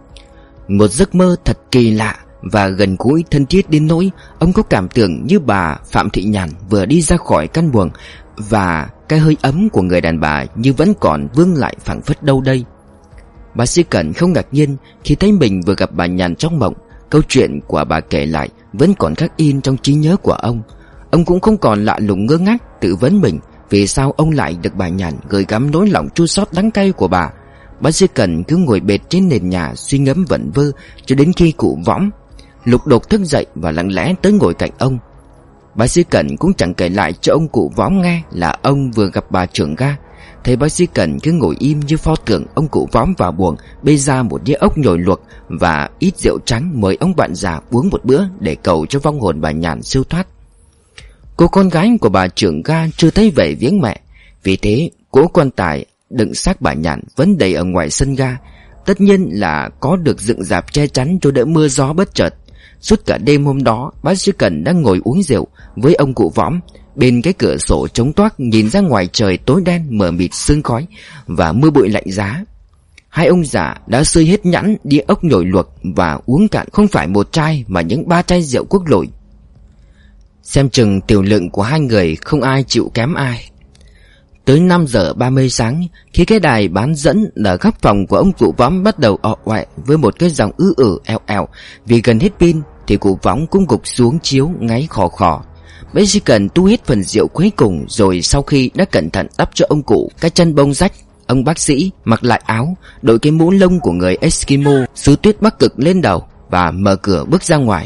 S1: Một giấc mơ thật kỳ lạ và gần gũi thân thiết đến nỗi ông có cảm tưởng như bà Phạm Thị Nhàn vừa đi ra khỏi căn buồng, và cái hơi ấm của người đàn bà như vẫn còn vương lại phảng phất đâu đây. Bác sĩ Cẩn không ngạc nhiên khi thấy mình vừa gặp bà Nhàn trong mộng. Câu chuyện của bà kể lại vẫn còn khắc in trong trí nhớ của ông. Ông cũng không còn lạ lùng ngơ ngác tự vấn mình vì sao ông lại được bà Nhàn gửi gắm nỗi lòng chua xót đắng cay của bà. Bác sĩ Cẩn cứ ngồi bệt trên nền nhà suy ngẫm vẩn vơ cho đến khi cụ Võng lục đục thức dậy và lặng lẽ tới ngồi cạnh ông. Bác sĩ Cẩn cũng chẳng kể lại cho ông cụ Võng nghe là ông vừa gặp bà trưởng ga. Thấy bác sĩ Cần cứ ngồi im như pho tượng, ông cụ vóm vào buồng bê ra một đĩa ốc nhồi luộc và ít rượu trắng, mời ông bạn già uống một bữa để cầu cho vong hồn bà Nhàn siêu thoát. Cô con gái của bà trưởng ga chưa thấy về viếng mẹ, vì thế cỗ quan tài đựng xác bà Nhàn vẫn đầy ở ngoài sân ga. Tất nhiên là có được dựng rạp che chắn cho đỡ mưa gió bất chợt. Suốt cả đêm hôm đó, bác sĩ Cần đang ngồi uống rượu với ông cụ Võm bên cái cửa sổ trống toác, nhìn ra ngoài trời tối đen mờ mịt sương khói và mưa bụi lạnh giá. Hai ông già đã xơi hết nhãn đĩa ốc nhồi luộc và uống cạn không phải một chai mà những ba chai rượu quốc lội. Xem chừng tiểu lượng của hai người không ai chịu kém ai. Tới năm giờ ba mươi sáng, khi cái đài bán dẫn ở góc phòng của ông cụ Võm bắt đầu ọ oẹ với một cái giọng ư ử eo eo vì gần hết pin, thì cụ Võm cũng gục xuống chiếu ngáy khò khò. Bác sĩ Cần tu hết phần rượu cuối cùng, rồi sau khi đã cẩn thận đắp cho ông cụ cái chân bông rách, ông bác sĩ mặc lại áo, đội cái mũ lông của người Eskimo xứ tuyết Bắc Cực lên đầu và mở cửa bước ra ngoài.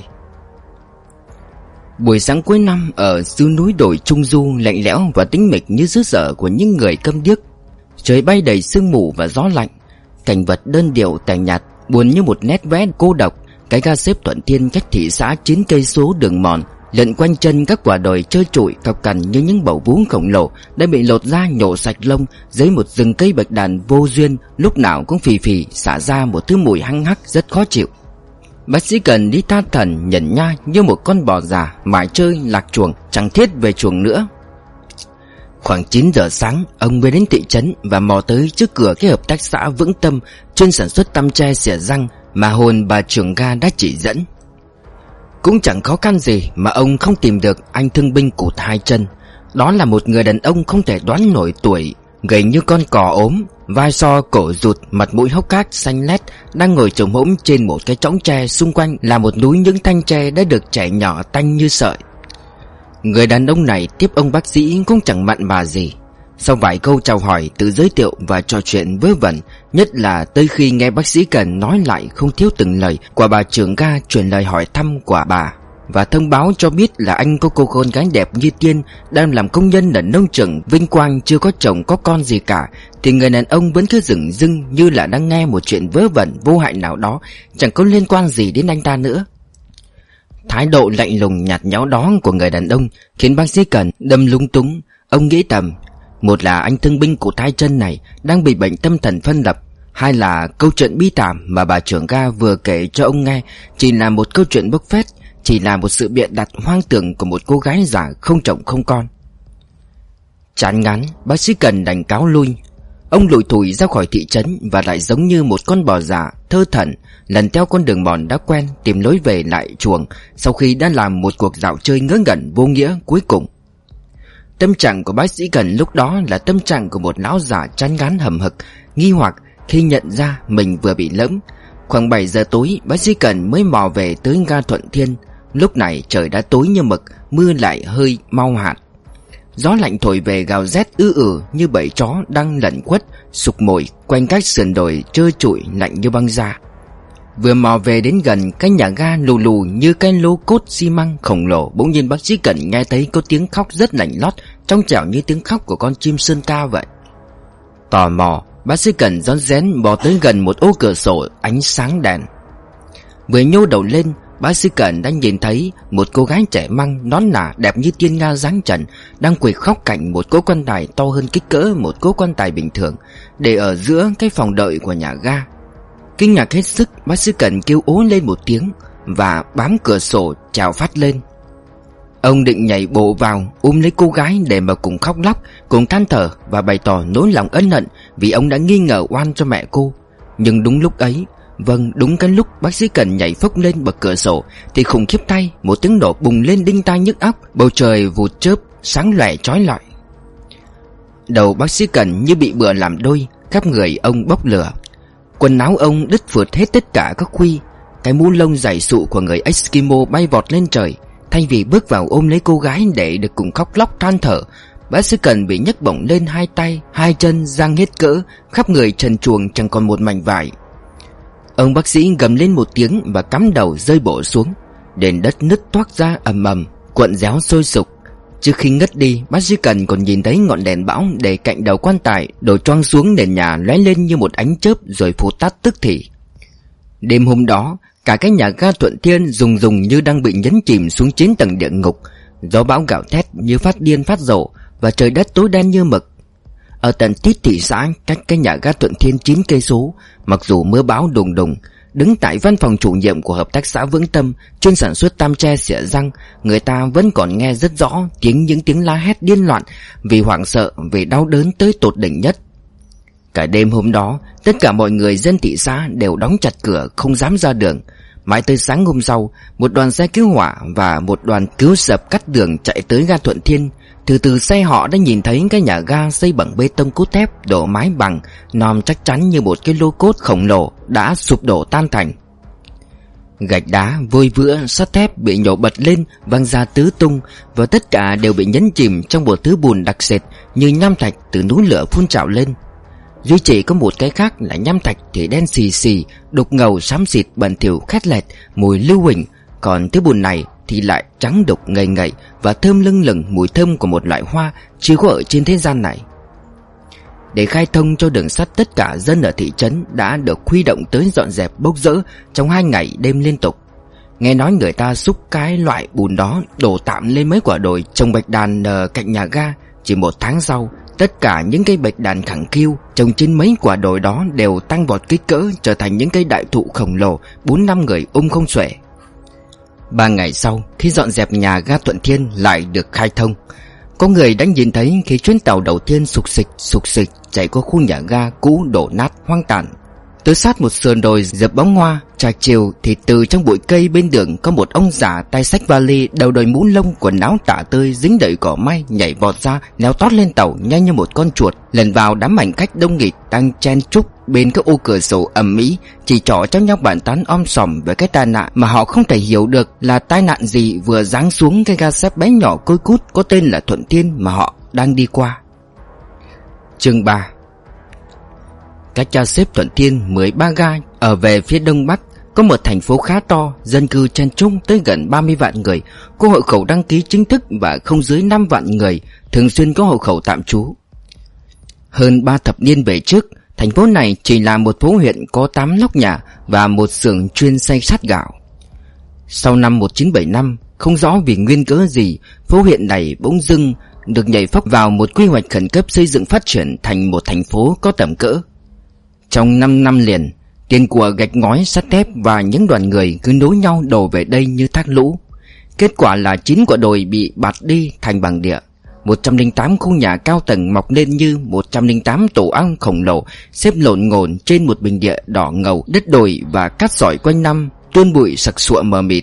S1: Buổi sáng cuối năm ở xứ núi đồi Trung Du lạnh lẽo và tĩnh mịch như xứ sở của những người câm điếc. Trời bay đầy sương mù và gió lạnh, cảnh vật đơn điệu tẻ nhạt, buồn như một nét vẽ cô độc. Cái ga xếp Thuận Thiên cách thị xã chín cây số đường mòn, lượn quanh chân các quả đồi trơ trụi cọc cằn như những bầu vú khổng lồ đã bị lột ra nhổ sạch lông dưới một rừng cây bạch đàn vô duyên, lúc nào cũng phì phì xả ra một thứ mùi hăng hắc rất khó chịu. Bác sĩ Cần đi tha thần nhẩn nha như một con bò già mải chơi lạc chuồng, chẳng thiết về chuồng nữa. Khoảng chín giờ sáng, ông mới đến thị trấn và mò tới trước cửa cái hợp tác xã Vững Tâm chuyên sản xuất tăm tre xẻ răng mà hồn bà trưởng ga đã chỉ dẫn. Cũng chẳng khó khăn gì mà ông không tìm được anh thương binh cụt hai chân. Đó là một người đàn ông không thể đoán nổi tuổi, gầy như con cò ốm, vai so cổ rụt, mặt mũi hốc hác xanh lét, đang ngồi chồm hổm trên một cái chõng tre, xung quanh là một núi những thanh tre đã được chẻ nhỏ tanh như sợi. Người đàn ông này tiếp ông bác sĩ cũng chẳng mặn mà gì. Sau vài câu chào hỏi, tự giới thiệu và trò chuyện vớ vẩn, nhất là tới khi nghe bác sĩ Cần nói lại không thiếu từng lời của bà trưởng ga truyền lời hỏi thăm của bà và thông báo cho biết là anh có cô con gái đẹp như tiên đang làm công nhân ở nông trường vinh quang, chưa có chồng có con gì cả, thì người đàn ông vẫn cứ dửng dưng như là đang nghe một chuyện vớ vẩn vô hại nào đó, chẳng có liên quan gì đến anh ta nữa. Thái độ lạnh lùng nhạt nhẽo đó của người đàn ông khiến bác sĩ Cần đâm lung túng. Ông nghĩ thầm, một là anh thương binh của hai chân này đang bị bệnh tâm thần phân lập, hai là câu chuyện bi thảm mà bà trưởng ga vừa kể cho ông nghe chỉ là một câu chuyện bốc phét, chỉ là một sự bịa đặt hoang tưởng của một cô gái già không chồng không con. Chán ngán, bác sĩ Cần đành cáo lui. Ông lủi thủi ra khỏi thị trấn và lại giống như một con bò già thơ thẩn lần theo con đường mòn đã quen tìm lối về lại chuồng sau khi đã làm một cuộc dạo chơi ngớ ngẩn vô nghĩa cuối cùng. Tâm trạng của bác sĩ Cần lúc đó là tâm trạng của một lão già chán ngán hầm hực, nghi hoặc khi nhận ra mình vừa bị lẫm. Khoảng bảy giờ tối, bác sĩ Cần mới mò về tới ga Thuận Thiên. Lúc này trời đã tối như mực, mưa lại hơi mau hạt. Gió lạnh thổi về gào rét ư ử như bầy chó đang lẩn quất sục mồi quanh các sườn đồi trơ trụi lạnh như băng da. Vừa mò về đến gần cái nhà ga lù lù như cái lô cốt xi măng khổng lồ, bỗng nhiên bác sĩ Cần nghe thấy có tiếng khóc rất lạnh lót, trong trẻo như tiếng khóc của con chim sơn ca vậy. Tò mò, bác sĩ Cần rón rén bò tới gần một ô cửa sổ ánh sáng đèn. Vừa nhô đầu lên, bác sĩ Cần đã nhìn thấy một cô gái trẻ măng nón nả đẹp như tiên nga dáng trần đang quỳ khóc cạnh một cỗ quan tài to hơn kích cỡ một cỗ quan tài bình thường, để ở giữa cái phòng đợi của nhà ga. Kinh ngạc hết sức, bác sĩ Cần kêu ố lên một tiếng và bám cửa sổ trèo phát lên. Ông định nhảy bộ vào ôm lấy cô gái để mà cùng khóc lóc, cùng than thở và bày tỏ nỗi lòng ân hận vì ông đã nghi ngờ oan cho mẹ cô. Nhưng đúng lúc ấy, vâng đúng cái lúc bác sĩ Cần nhảy phốc lên bậc cửa sổ thì khủng khiếp thay, một tiếng nổ bùng lên đinh tai nhức óc, bầu trời vụt chớp sáng lòe chói lọi. Đầu bác sĩ Cần như bị bừa làm đôi, khắp người ông bốc lửa. Quần áo ông đứt phượt hết tất cả các khuy. Cái mũ lông dày sụ của người Eskimo bay vọt lên trời. Thay vì bước vào ôm lấy cô gái để được cùng khóc lóc than thở, bác sĩ Cần bị nhấc bổng lên, hai tay, hai chân giang hết cỡ, khắp người trần truồng chẳng còn một mảnh vải. Ông bác sĩ gầm lên một tiếng và cắm đầu rơi bổ xuống. Nền đất nứt toác ra ầm ầm, cuộn réo sôi sục. Trước khi ngất đi, bác sĩ Cần còn nhìn thấy ngọn đèn bão để cạnh đầu quan tài đổ choang xuống nền nhà, lóe lên như một ánh chớp rồi phụt tắt tức thì. Đêm hôm đó, cả cái nhà ga Thuận Thiên rùng rùng như đang bị nhấn chìm xuống chín tầng địa ngục. Gió bão gào thét như phát điên phát rổ, và trời đất tối đen như mực. Ở tận tít thị xã cách cái nhà ga Thuận Thiên chín cây số, mặc dù mưa bão đùng đùng, đứng tại văn phòng chủ nhiệm của hợp tác xã Vững Tâm chuyên sản xuất tam tre xỉa răng, người ta vẫn còn nghe rất rõ tiếng những tiếng la hét điên loạn vì hoảng sợ, vì đau đớn tới tột đỉnh nhất. Cả đêm hôm đó, tất cả mọi người dân thị xã đều đóng chặt cửa, không dám ra đường. Mãi tới sáng hôm sau, một đoàn xe cứu hỏa và một đoàn cứu sập cắt đường chạy tới ga Thuận Thiên. Từ từ xe họ đã nhìn thấy cái nhà ga xây bằng bê tông cốt thép, đổ mái bằng, nòm chắc chắn như một cái lô cốt khổng lồ đã sụp đổ tan thành. Gạch đá, vôi vữa, sắt thép bị nhổ bật lên, văng ra tứ tung, và tất cả đều bị nhấn chìm trong một thứ bùn đặc sệt như nham thạch từ núi lửa phun trào lên. Duy chỉ có một cái khác là nham thạch thì đen xì xì, đục ngầu xám xịt, bẩn thỉu khét lẹt, mùi lưu huỳnh. Còn thứ bùn này thì lại trắng đục ngậy ngậy và thơm lưng lừng mùi thơm của một loại hoa chưa có ở trên thế gian này. Để khai thông cho đường sắt, tất cả dân ở thị trấn đã được huy động tới dọn dẹp bốc dỡ trong hai ngày đêm liên tục. Nghe nói người ta xúc cái loại bùn đó đổ tạm lên mấy quả đồi trồng bạch đàn ở cạnh nhà ga. Chỉ một tháng sau, tất cả những cây bạch đàn khẳng khiu trồng trên mấy quả đồi đó đều tăng vọt kích cỡ, trở thành những cây đại thụ khổng lồ, bốn năm người ôm không xuể. Ba ngày sau, khi dọn dẹp nhà ga Thuận Thiên lại được khai thông, có người đã nhìn thấy khi chuyến tàu đầu tiên sục sịch sục sịch chạy qua khu nhà ga cũ đổ nát hoang tàn. Tới sát một sườn đồi dập bóng hoa, trà chiều thì từ trong bụi cây bên đường có một ông già tay xách vali, đầu đội mũ lông, quần áo tả tơi dính đầy cỏ may, nhảy vọt ra, leo tót lên tàu nhanh như một con chuột, lần vào đám hành khách đông nghịt đang chen chúc bên các ô cửa sổ ầm ĩ, chỉ trỏ cho nhau bàn tán om sòm về cái tai nạn mà họ không thể hiểu được là tai nạn gì vừa giáng xuống cái ga xếp bé nhỏ côi cút có tên là Thuận Thiên mà họ đang đi qua. Chương ba. Cách ga xếp Thuận Thiên mười ba ga ở về phía đông bắc có một thành phố khá to, dân cư chen chúc tới gần ba mươi vạn người, có hộ khẩu đăng ký chính thức và không dưới năm vạn người thường xuyên có hộ khẩu tạm trú. Hơn ba thập niên về trước, thành phố này chỉ là một phố huyện có tám lóc nhà và một xưởng chuyên xay sắt gạo. Sau năm một nghìn chín trăm bảy mươi lăm, không rõ vì nguyên cớ gì, phố huyện này bỗng dưng được nhảy phóc vào một quy hoạch khẩn cấp xây dựng phát triển thành một thành phố có tầm cỡ. Trong năm năm liền, tiền của gạch ngói, sắt thép và những đoàn người cứ nối nhau đổ về đây như thác lũ. Kết quả là chín quả đồi bị bạt đi thành bằng địa, một trăm lẻ tám khu nhà cao tầng mọc lên như một trăm lẻ tám tổ ong khổng lồ xếp lộn ngổn trên một bình địa đỏ ngầu, đất đồi và cát sỏi quanh năm tuôn bụi sặc sụa mờ mịt.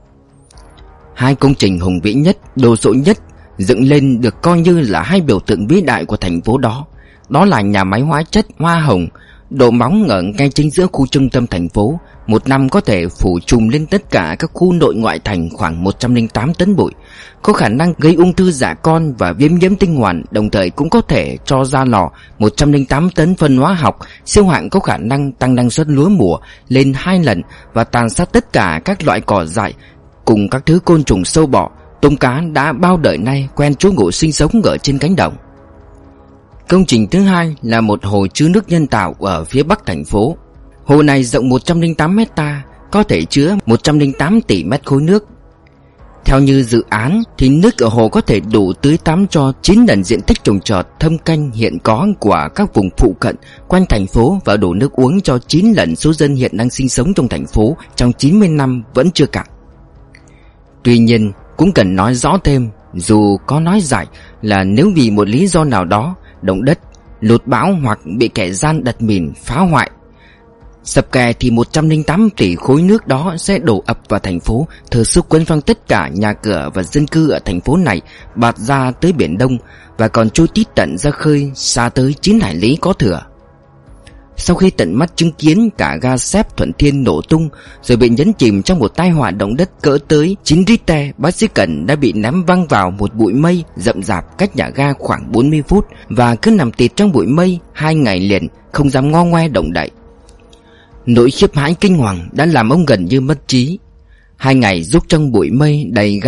S1: Hai công trình hùng vĩ nhất, đồ sộ nhất dựng lên được coi như là hai biểu tượng vĩ đại của thành phố đó. Đó là nhà máy hóa chất Hoa Hồng, đổ móng ở ngay chính giữa khu trung tâm thành phố, một năm có thể phủ trùm lên tất cả các khu nội ngoại thành khoảng một trăm lẻ tám tấn bụi, có khả năng gây ung thư dạ con và viêm nhiễm tinh hoàn, đồng thời cũng có thể cho ra lò một trăm lẻ tám tấn phân hóa học siêu hạng có khả năng tăng năng suất lúa mùa lên hai lần và tàn sát tất cả các loại cỏ dại cùng các thứ côn trùng sâu bọ, tôm cá đã bao đời nay quen trú ngụ sinh sống ở trên cánh đồng. Công trình thứ hai là một hồ chứa nước nhân tạo ở phía bắc thành phố. Hồ này rộng một trăm lẻ tám héc ta, có thể chứa một trăm lẻ tám tỷ mét khối nước. Theo như dự án thì nước ở hồ có thể đủ tưới tắm cho chín lần diện tích trồng trọt thâm canh hiện có của các vùng phụ cận quanh thành phố và đủ nước uống cho chín lần số dân hiện đang sinh sống trong thành phố trong chín mươi năm vẫn chưa cạn. Tuy nhiên cũng cần nói rõ thêm, dù có nói dài, là nếu vì một lý do nào đó, động đất, lụt bão hoặc bị kẻ gian đặt mìn phá hoại, sập kè thì một trăm lẻ tám tỷ khối nước đó sẽ đổ ập vào thành phố, thờ sức quấn phăng tất cả nhà cửa và dân cư ở thành phố này, bạt ra tới Biển Đông và còn trôi tít tận ra khơi xa tới chín hải lý có thừa. Sau khi tận mắt chứng kiến cả ga xếp Thuận Thiên nổ tung rồi bị nhấn chìm trong một tai họa động đất cỡ tới chín Richter, bác sĩ Cẩn đã bị ném văng vào một bụi mây rậm rạp cách nhà ga khoảng bốn mươi phút và cứ nằm tịt trong bụi mây hai ngày liền, không dám ngo ngoe động đậy. Nỗi khiếp hãi kinh hoàng đã làm ông gần như mất trí. Hai ngày rúc trong bụi mây đầy gai,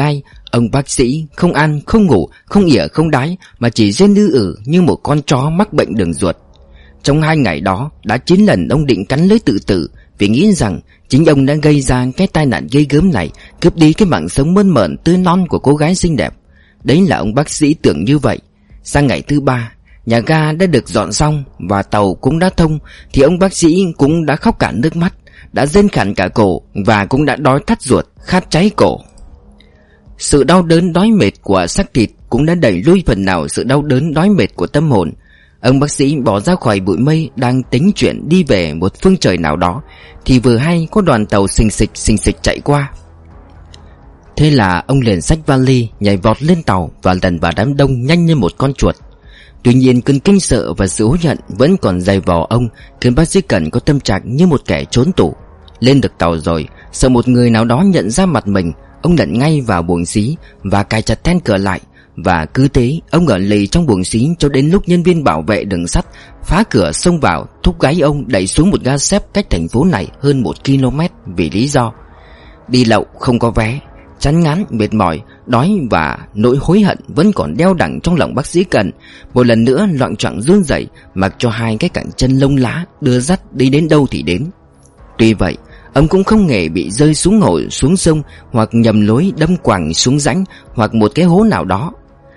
S1: Ông bác sĩ không ăn, không ngủ, không ỉa, không đái, mà chỉ rên ư ử như một con chó mắc bệnh đường ruột. Trong hai ngày đó đã chín lần ông định cắn lưỡi tự tử, vì nghĩ rằng chính ông đã gây ra cái tai nạn ghê gớm này, cướp đi cái mạng sống mơn mởn tươi non của cô gái xinh đẹp. Đấy là ông bác sĩ tưởng như vậy. Sang ngày thứ ba, nhà ga đã được dọn xong và tàu cũng đã thông, thì ông bác sĩ cũng đã khóc cả nước mắt, đã rên khản cả cổ và cũng đã đói thắt ruột, khát cháy cổ. Sự đau đớn đói mệt của xác thịt cũng đã đẩy lui phần nào sự đau đớn đói mệt của tâm hồn. Ông bác sĩ bỏ ra khỏi bụi mây, đang tính chuyện đi về một phương trời nào đó, thì vừa hay có đoàn tàu xình xịch xình xịch chạy qua. Thế là ông liền xách vali, nhảy vọt lên tàu và lần vào đám đông nhanh như một con chuột. Tuy nhiên cơn kinh sợ và sự hối hận vẫn còn dày vò ông, khiến bác sĩ Cẩn có tâm trạng như một kẻ trốn tù. Lên được tàu rồi, sợ một người nào đó nhận ra mặt mình, ông lẫn ngay vào buồng xí và cài chặt then cửa lại. Và cứ thế ông ở lì trong buồng xí cho đến lúc nhân viên bảo vệ đường sắt phá cửa xông vào, thúc gáy ông đẩy xuống một ga xếp cách thành phố này hơn một ki lô mét. Vì lý do đi lậu không có vé, chán ngán, mệt mỏi, đói và nỗi hối hận vẫn còn đeo đẳng trong lòng bác sĩ Cẩn. Một lần nữa loạng choạng run rẩy, mặc cho hai cái cẳng chân lông lá đưa dắt đi đến đâu thì đến. Tuy vậy ông cũng không hề bị rơi xuống hồ, xuống sông, hoặc nhầm lối đâm quẳng xuống rãnh hoặc một cái hố nào đó.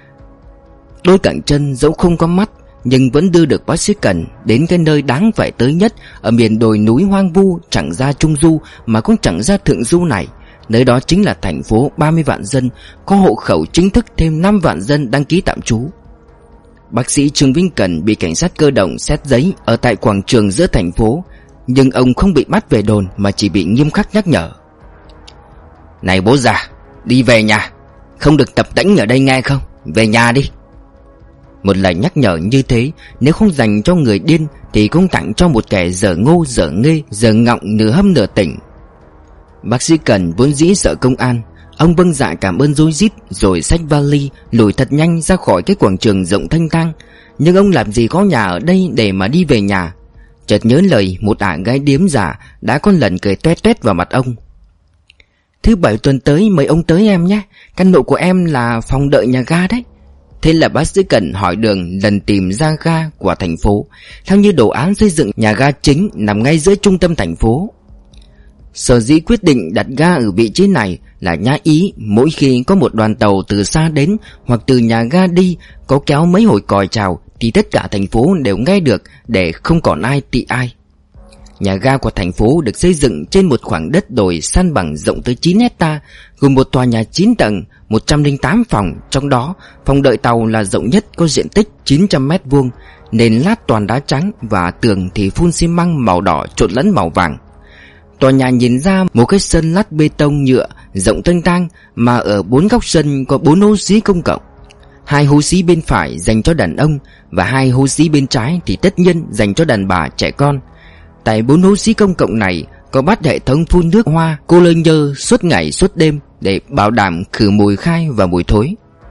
S1: Đôi cẳng chân dẫu không có mắt nhưng vẫn đưa được bác sĩ Cẩn đến cái nơi đáng phải tới nhất ở miền đồi núi hoang vu, chẳng ra Trung Du mà cũng chẳng ra Thượng Du này. Nơi đó chính là thành phố ba mươi vạn dân, có hộ khẩu chính thức thêm năm vạn dân đăng ký tạm trú. Bác sĩ Trương Vĩnh Cẩn bị cảnh sát cơ động xét giấy ở tại quảng trường giữa thành phố, nhưng ông không bị bắt về đồn mà chỉ bị nghiêm khắc nhắc nhở: "Này bố già, đi về nhà, không được tập tễnh ở đây nghe không? Về nhà đi." Một lời nhắc nhở như thế, nếu không dành cho người điên thì cũng tặng cho một kẻ dở ngô dở nghê, dở ngọng nửa hâm nửa tỉnh. Bác sĩ Cẩn vốn dĩ sợ công an, ông vâng dạ cảm ơn rối rít rồi xách vali lùi thật nhanh ra khỏi cái quảng trường rộng thanh thang. Nhưng ông làm gì có nhà ở đây để mà đi về nhà. Chợt nhớ lời một ả gái điếm già đã có lần cười toét toét vào mặt ông: "Thứ bảy tuần tới mời ông tới em nhé, căn hộ của em là phòng đợi nhà ga đấy." Thế là bác sĩ Cẩn hỏi đường lần tìm ra ga của thành phố. Theo như đồ án xây dựng, nhà ga chính nằm ngay giữa trung tâm thành phố. Sở dĩ quyết định đặt ga ở vị trí này là nhã ý mỗi khi có một đoàn tàu từ xa đến hoặc từ nhà ga đi, có kéo mấy hồi còi chào thì tất cả thành phố đều nghe được, để không còn ai tị ai. Nhà ga của thành phố được xây dựng trên một khoảng đất đồi san bằng rộng tới chín hecta, gồm một tòa nhà chín tầng, một trăm lẻ tám phòng. Trong đó phòng đợi tàu là rộng nhất, có diện tích chín trăm mét vuông, nền lát toàn đá trắng và tường thì phun xi măng màu đỏ trộn lẫn màu vàng. Tòa nhà nhìn ra một cái sân lát bê tông nhựa rộng thanh thang, mà ở bốn góc sân có bốn hố xí công cộng. Hai hố xí bên phải dành cho đàn ông và hai hố xí bên trái thì tất nhiên dành cho đàn bà trẻ con. Tại bốn hố xí công cộng này có bắt hệ thống phun nước hoa cô lơ nhơ suốt ngày suốt đêm để bảo đảm khử mùi khai và mùi thối,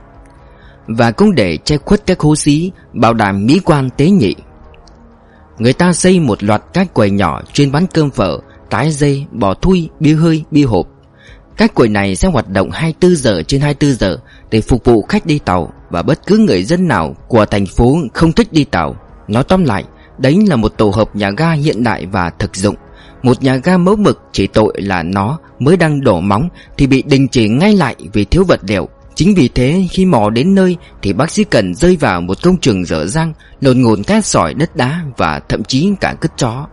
S1: và cũng để che khuất các hố xí, bảo đảm mỹ quan tế nhị. Người ta xây một loạt các quầy nhỏ chuyên bán cơm phở, tái dây, bò thui, bia hơi, bia hộp. Các quầy này sẽ hoạt động hai mươi tư giờ trên hai mươi tư giờ để phục vụ khách đi tàu và bất cứ người dân nào của thành phố không thích đi tàu. Nói tóm lại, đấy là một tổ hợp nhà ga hiện đại và thực dụng. Một nhà ga mẫu mực, chỉ tội là nó mới đang đổ móng thì bị đình chỉ ngay lại vì thiếu vật liệu. Chính vì thế khi mò đến nơi thì bác sĩ Cẩn rơi vào một công trường dở dang, lộn ngổn cát sỏi, đất đá và thậm chí cả cứt chó.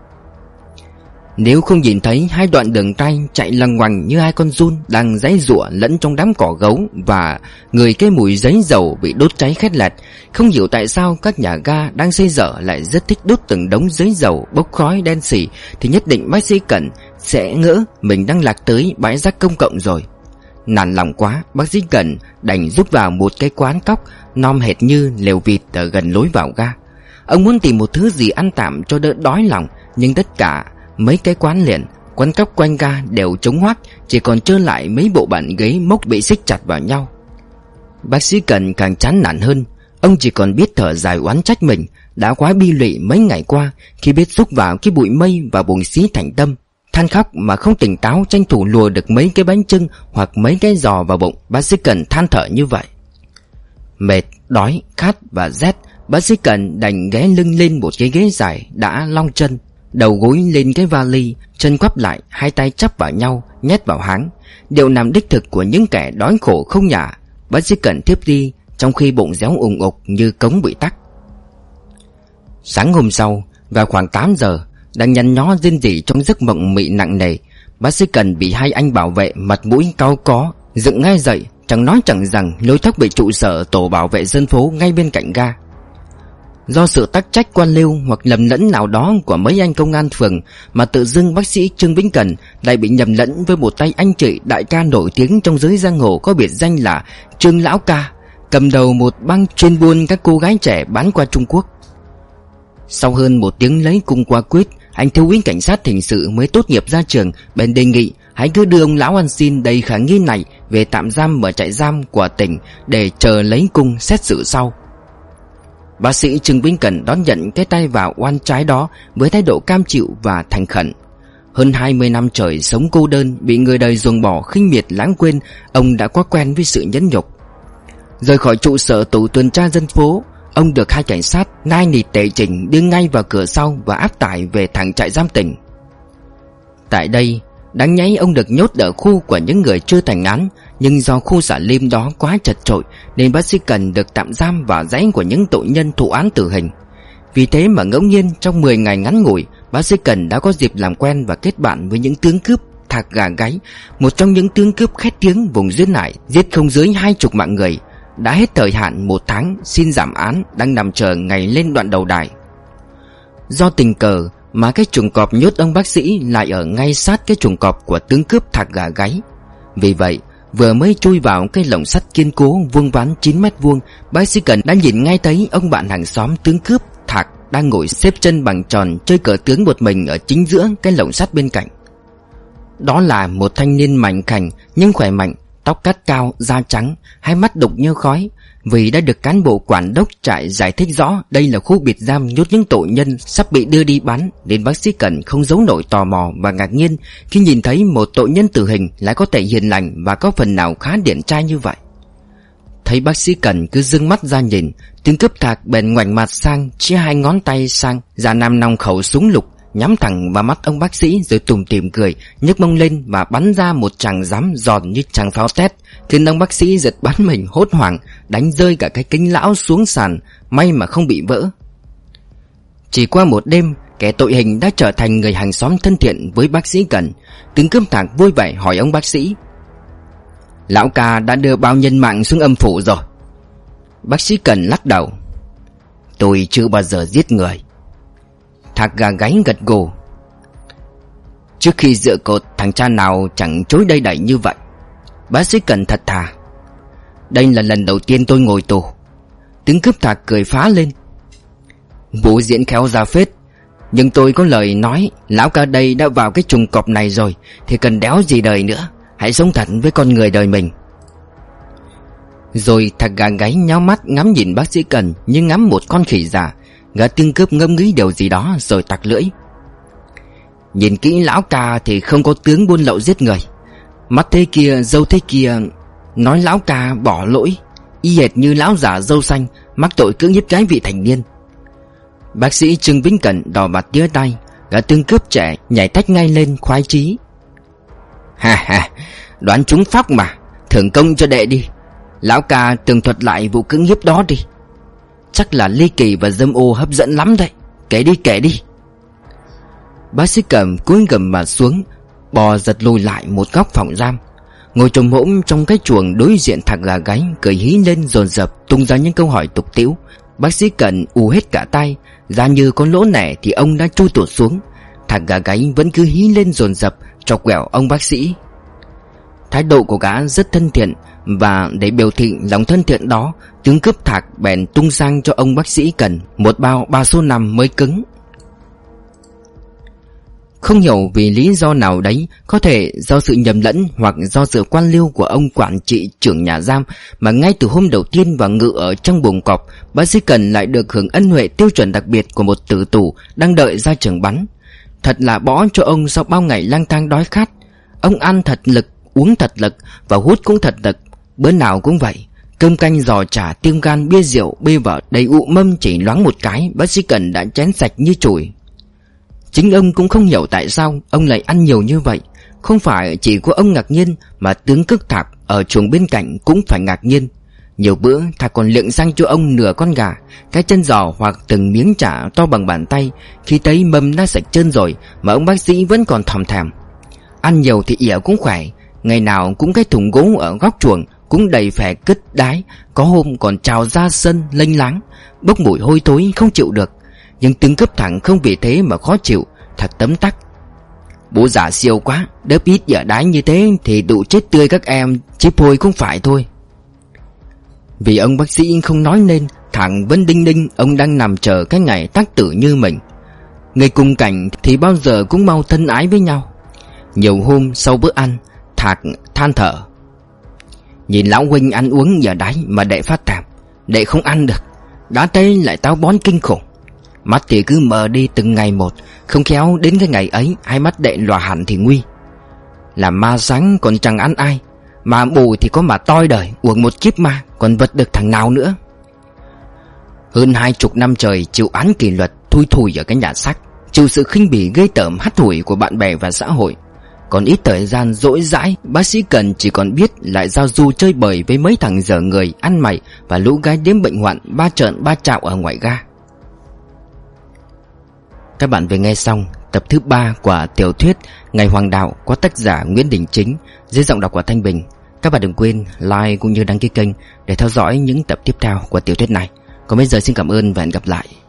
S1: Nếu không nhìn thấy hai đoạn đường ray chạy lằng ngoằng như hai con giun đang giãy giụa lẫn trong đám cỏ gấu, và người cái mùi giấy dầu bị đốt cháy khét lẹt, không hiểu tại sao các nhà ga đang xây dở lại rất thích đốt từng đống giấy dầu bốc khói đen xỉ, thì nhất định bác sĩ Cẩn sẽ ngỡ mình đang lạc tới bãi rác công cộng rồi. Nản lòng quá, bác sĩ Cẩn đành rút vào một cái quán cóc nom hệt như lều vịt ở gần lối vào ga. Ông muốn tìm một thứ gì ăn tạm cho đỡ đói lòng, nhưng tất cả mấy cái quán liền, quán cóc quanh ga đều trống hoác, chỉ còn trơ lại mấy bộ bàn ghế mốc bị xích chặt vào nhau. Bác sĩ Cẩn càng chán nản hơn. Ông chỉ còn biết thở dài oán trách mình đã quá bi lụy mấy ngày qua khi biết xúc vào cái bụi mây và buồng xí thành tâm. Than khóc mà không tỉnh táo, tranh thủ lùa được mấy cái bánh chưng hoặc mấy cái giò vào bụng, bác sĩ Cần than thở như vậy. Mệt, đói, khát và rét, bác sĩ Cần đành ghé lưng lên một cái ghế dài đã long chân, đầu gối lên cái vali, chân quắp lại, hai tay chắp vào nhau, nhét vào háng. Điều nằm đích thực của những kẻ đói khổ không nhả. Bác sĩ Cần thiếp đi trong khi bụng réo ùng ục như cống bị tắc. Sáng hôm sau, vào khoảng tám giờ, đang nhăn nhó rên rỉ trong giấc mộng mị nặng nề, bác sĩ Cần bị hai anh bảo vệ mặt mũi cau có dựng ngay dậy, chẳng nói chẳng rằng lôi thốc về trụ sở tổ bảo vệ dân phố ngay bên cạnh ga. Do sự tắc trách quan liêu hoặc lầm lẫn nào đó của mấy anh công an phường mà tự dưng bác sĩ Trương Vĩnh Cần lại bị nhầm lẫn với một tay anh chị đại ca nổi tiếng trong giới giang hồ có biệt danh là Trương Lão Ca, cầm đầu một băng chuyên buôn các cô gái trẻ bán qua Trung Quốc. Sau hơn một tiếng lấy cung qua quyết, anh thiếu úy cảnh sát hình sự mới tốt nghiệp ra trường bèn đề nghị hãy cứ đưa ông lão ăn xin đầy khả nghi này về tạm giam ở trại giam của tỉnh để chờ lấy cung xét xử sau. Bác sĩ Trương Vĩnh Cần đón nhận cái tay vào oan trái đó với thái độ cam chịu và thành khẩn. Hơn hai mươi năm trời sống cô đơn, bị người đời ruồng bỏ, khinh miệt, lãng quên, ông đã quá quen với sự nhẫn nhục. Rời khỏi trụ sở tổ tuần tra dân phố, ông được hai cảnh sát nai nịt tề chỉnh đưa ngay vào cửa sau và áp tải về thẳng trại giam tỉnh. Tại đây, đáng nhẽ ông được nhốt ở khu của những người chưa thành án, nhưng do khu xả lim đó quá chật chội nên bác sĩ Cần được tạm giam vào dãy của những tội nhân thụ án tử hình. Vì thế mà ngẫu nhiên trong mười ngày ngắn ngủi, bác sĩ Cần đã có dịp làm quen và kết bạn với những tướng cướp Thạc Gà Gáy, một trong những tướng cướp khét tiếng vùng duyên hải, giết không dưới hai chục mạng người, đã hết thời hạn một tháng xin giảm án, đang nằm chờ ngày lên đoạn đầu đài. Do tình cờ mà cái chuồng cọp nhốt ông bác sĩ lại ở ngay sát cái chuồng cọp của tướng cướp Thạc Gà Gáy. Vì vậy, vừa mới chui vào cái lồng sắt kiên cố vuông vắn chín mét vuông, bác sĩ Cần đã nhìn ngay thấy ông bạn hàng xóm tướng cướp Thạc đang ngồi xếp chân bằng tròn chơi cờ tướng một mình ở chính giữa cái lồng sắt bên cạnh. Đó là một thanh niên mảnh khảnh nhưng khỏe mạnh, tóc cắt cao, da trắng, hai mắt đục như khói. Vì đã được cán bộ quản đốc trại giải thích rõ đây là khu biệt giam nhốt những tội nhân sắp bị đưa đi bắn, nên bác sĩ Cần không giấu nổi tò mò và ngạc nhiên khi nhìn thấy một tội nhân tử hình lại có thể hiền lành và có phần nào khá điển trai như vậy. Thấy bác sĩ Cần cứ dương mắt ra nhìn, tướng cướp Thạc bèn ngoảnh mặt sang, chia hai ngón tay sang, giả nam nòng khẩu súng lục nhắm thẳng vào mắt ông bác sĩ, rồi tủm tỉm cười, nhấc mông lên và bắn ra một tràng giám giòn như tràng pháo tét, khiến ông bác sĩ giật bắn mình hốt hoảng, đánh rơi cả cái kính lão xuống sàn, may mà không bị vỡ. Chỉ qua một đêm, kẻ tội hình đã trở thành người hàng xóm thân thiện với bác sĩ Cần. Tướng cướp Thạc vui vẻ hỏi ông bác sĩ: "Lão ca đã đưa bao nhân mạng xuống âm phủ rồi?" Bác sĩ Cần lắc đầu: "Tôi chưa bao giờ giết người." Thạc Gà Gáy gật gù: "Trước khi dựa cột, thằng cha nào chẳng chối đây đẩy như vậy." Bác sĩ Cần thật thà: "Đây là lần đầu tiên tôi ngồi tù." Tướng cướp Thạc cười phá lên: "Vũ diễn khéo ra phết. Nhưng tôi có lời nói, lão ca đây đã vào cái chuồng cọp này rồi thì cần đéo gì đời nữa. Hãy sống thật với con người đời mình." Rồi Thạc Gà Gáy nháo mắt ngắm nhìn bác sĩ Cần như ngắm một con khỉ già. Gã tướng cướp ngâm nghĩ điều gì đó rồi tặc lưỡi: "Nhìn kỹ lão ca thì không có tướng buôn lậu giết người. Mắt thế kia, râu thế kia, nói lão ca bỏ lỗi, y hệt như lão già râu xanh mắc tội cưỡng hiếp gái vị thành niên." Bác sĩ Trương Vĩnh Cần đỏ mặt tía tay. Gã tướng cướp trẻ nhảy tách ngay lên khoái chí: "Ha ha, đoán trúng phóc mà, thưởng công cho đệ đi. Lão ca tường thuật lại vụ cưỡng hiếp đó đi. Chắc là ly kỳ và dâm ô hấp dẫn lắm đấy. Kể đi kể đi." Bác sĩ Cầm cúi gầm mặt xuống, bò giật lùi lại một góc phòng giam, ngồi chồm hổm trong cái chuồng đối diện Thạc Gà Gáy, cười hí lên dồn dập tung ra những câu hỏi tục tĩu. Bác sĩ Cần ù hết cả tai, ra như con lỗ nẻ thì ông đã chui tụt xuống. Thạc Gà Gáy vẫn cứ hí lên dồn dập chọc ghẹo ông bác sĩ. Thái độ của gã rất thân thiện, và để biểu thị lòng thân thiện đó, tướng cướp Thạc bèn tung sang cho ông bác sĩ Cần một bao ba số năm mới cứng. Không hiểu vì lý do nào đấy, có thể do sự nhầm lẫn hoặc do sự quan liêu của ông quản trị trưởng nhà giam, mà ngay từ hôm đầu tiên vào ngự ở trong buồng cọp, bác sĩ Cần lại được hưởng ân huệ tiêu chuẩn đặc biệt của một tử tù đang đợi ra trường bắn. Thật là bỏ cho ông sau bao ngày lang thang đói khát. Ông ăn thật lực, uống thật lực và hút cũng thật lực. Bữa nào cũng vậy. Cơm canh giò chả, tiêm gan, bia rượu, bê vợ đầy ụ mâm, chỉ loáng một cái bác sĩ Cần đã chén sạch như chùi. Chính ông cũng không hiểu tại sao ông lại ăn nhiều như vậy. Không phải chỉ có ông ngạc nhiên, mà tướng Cước Thạc ở chuồng bên cạnh cũng phải ngạc nhiên. Nhiều bữa Thạc còn liệng sang cho ông nửa con gà, cái chân giò hoặc từng miếng chả to bằng bàn tay, khi thấy mâm đã sạch trơn rồi mà ông bác sĩ vẫn còn thòm thèm. Ăn nhiều thì ỉa cũng khỏe. Ngày nào cũng cái thùng gỗ ở góc chuồng cũng đầy phè cứt đái, có hôm còn trào ra sân lênh láng, bốc mùi hôi thối không chịu được. Nhưng tướng Cước Thạc không vì thế mà khó chịu. Thật tấm tắc: bố già siêu quá, đớp ít giờ đái như thế thì đủ chết tươi các em, chứ phôi cũng phải thôi. Vì ông bác sĩ không nói nên, Thằng vẫn đinh ninh ông đang nằm chờ cái ngày tác tử như mình. Người cùng cảnh thì bao giờ cũng mau thân ái với nhau. Nhiều hôm sau bữa ăn, Thạc than thở: nhìn lão huynh ăn uống giờ đái mà đệ phát thèm. Đệ không ăn được, đã thấy lại táo bón kinh khủng. Mắt thì cứ mờ đi từng ngày một, không khéo đến cái ngày ấy hai mắt đệ lòa hẳn thì nguy. Làm ma sáng còn chẳng ăn ai, mà bù thì có mà toi đời uổng một kiếp ma, còn vật được thằng nào nữa. Hơn hai chục năm trời chịu án kỷ luật thui thủi ở cái nhà xác, chịu sự khinh bỉ gây tởm hắt hủi của bạn bè và xã hội. Còn ít thời gian dỗi dãi, bác sĩ Cần chỉ còn biết lại giao du chơi bời với mấy thằng dở người ăn mày và lũ gái đếm bệnh hoạn ba trợn ba trạo ở ngoại ga. Các bạn vừa nghe xong tập thứ ba của tiểu thuyết Ngày Hoàng Đạo của tác giả Nguyễn Đình Chính dưới giọng đọc của Thanh Bình. Các bạn đừng quên like cũng như đăng ký kênh để theo dõi những tập tiếp theo của tiểu thuyết này. Còn bây giờ xin cảm ơn và hẹn gặp lại.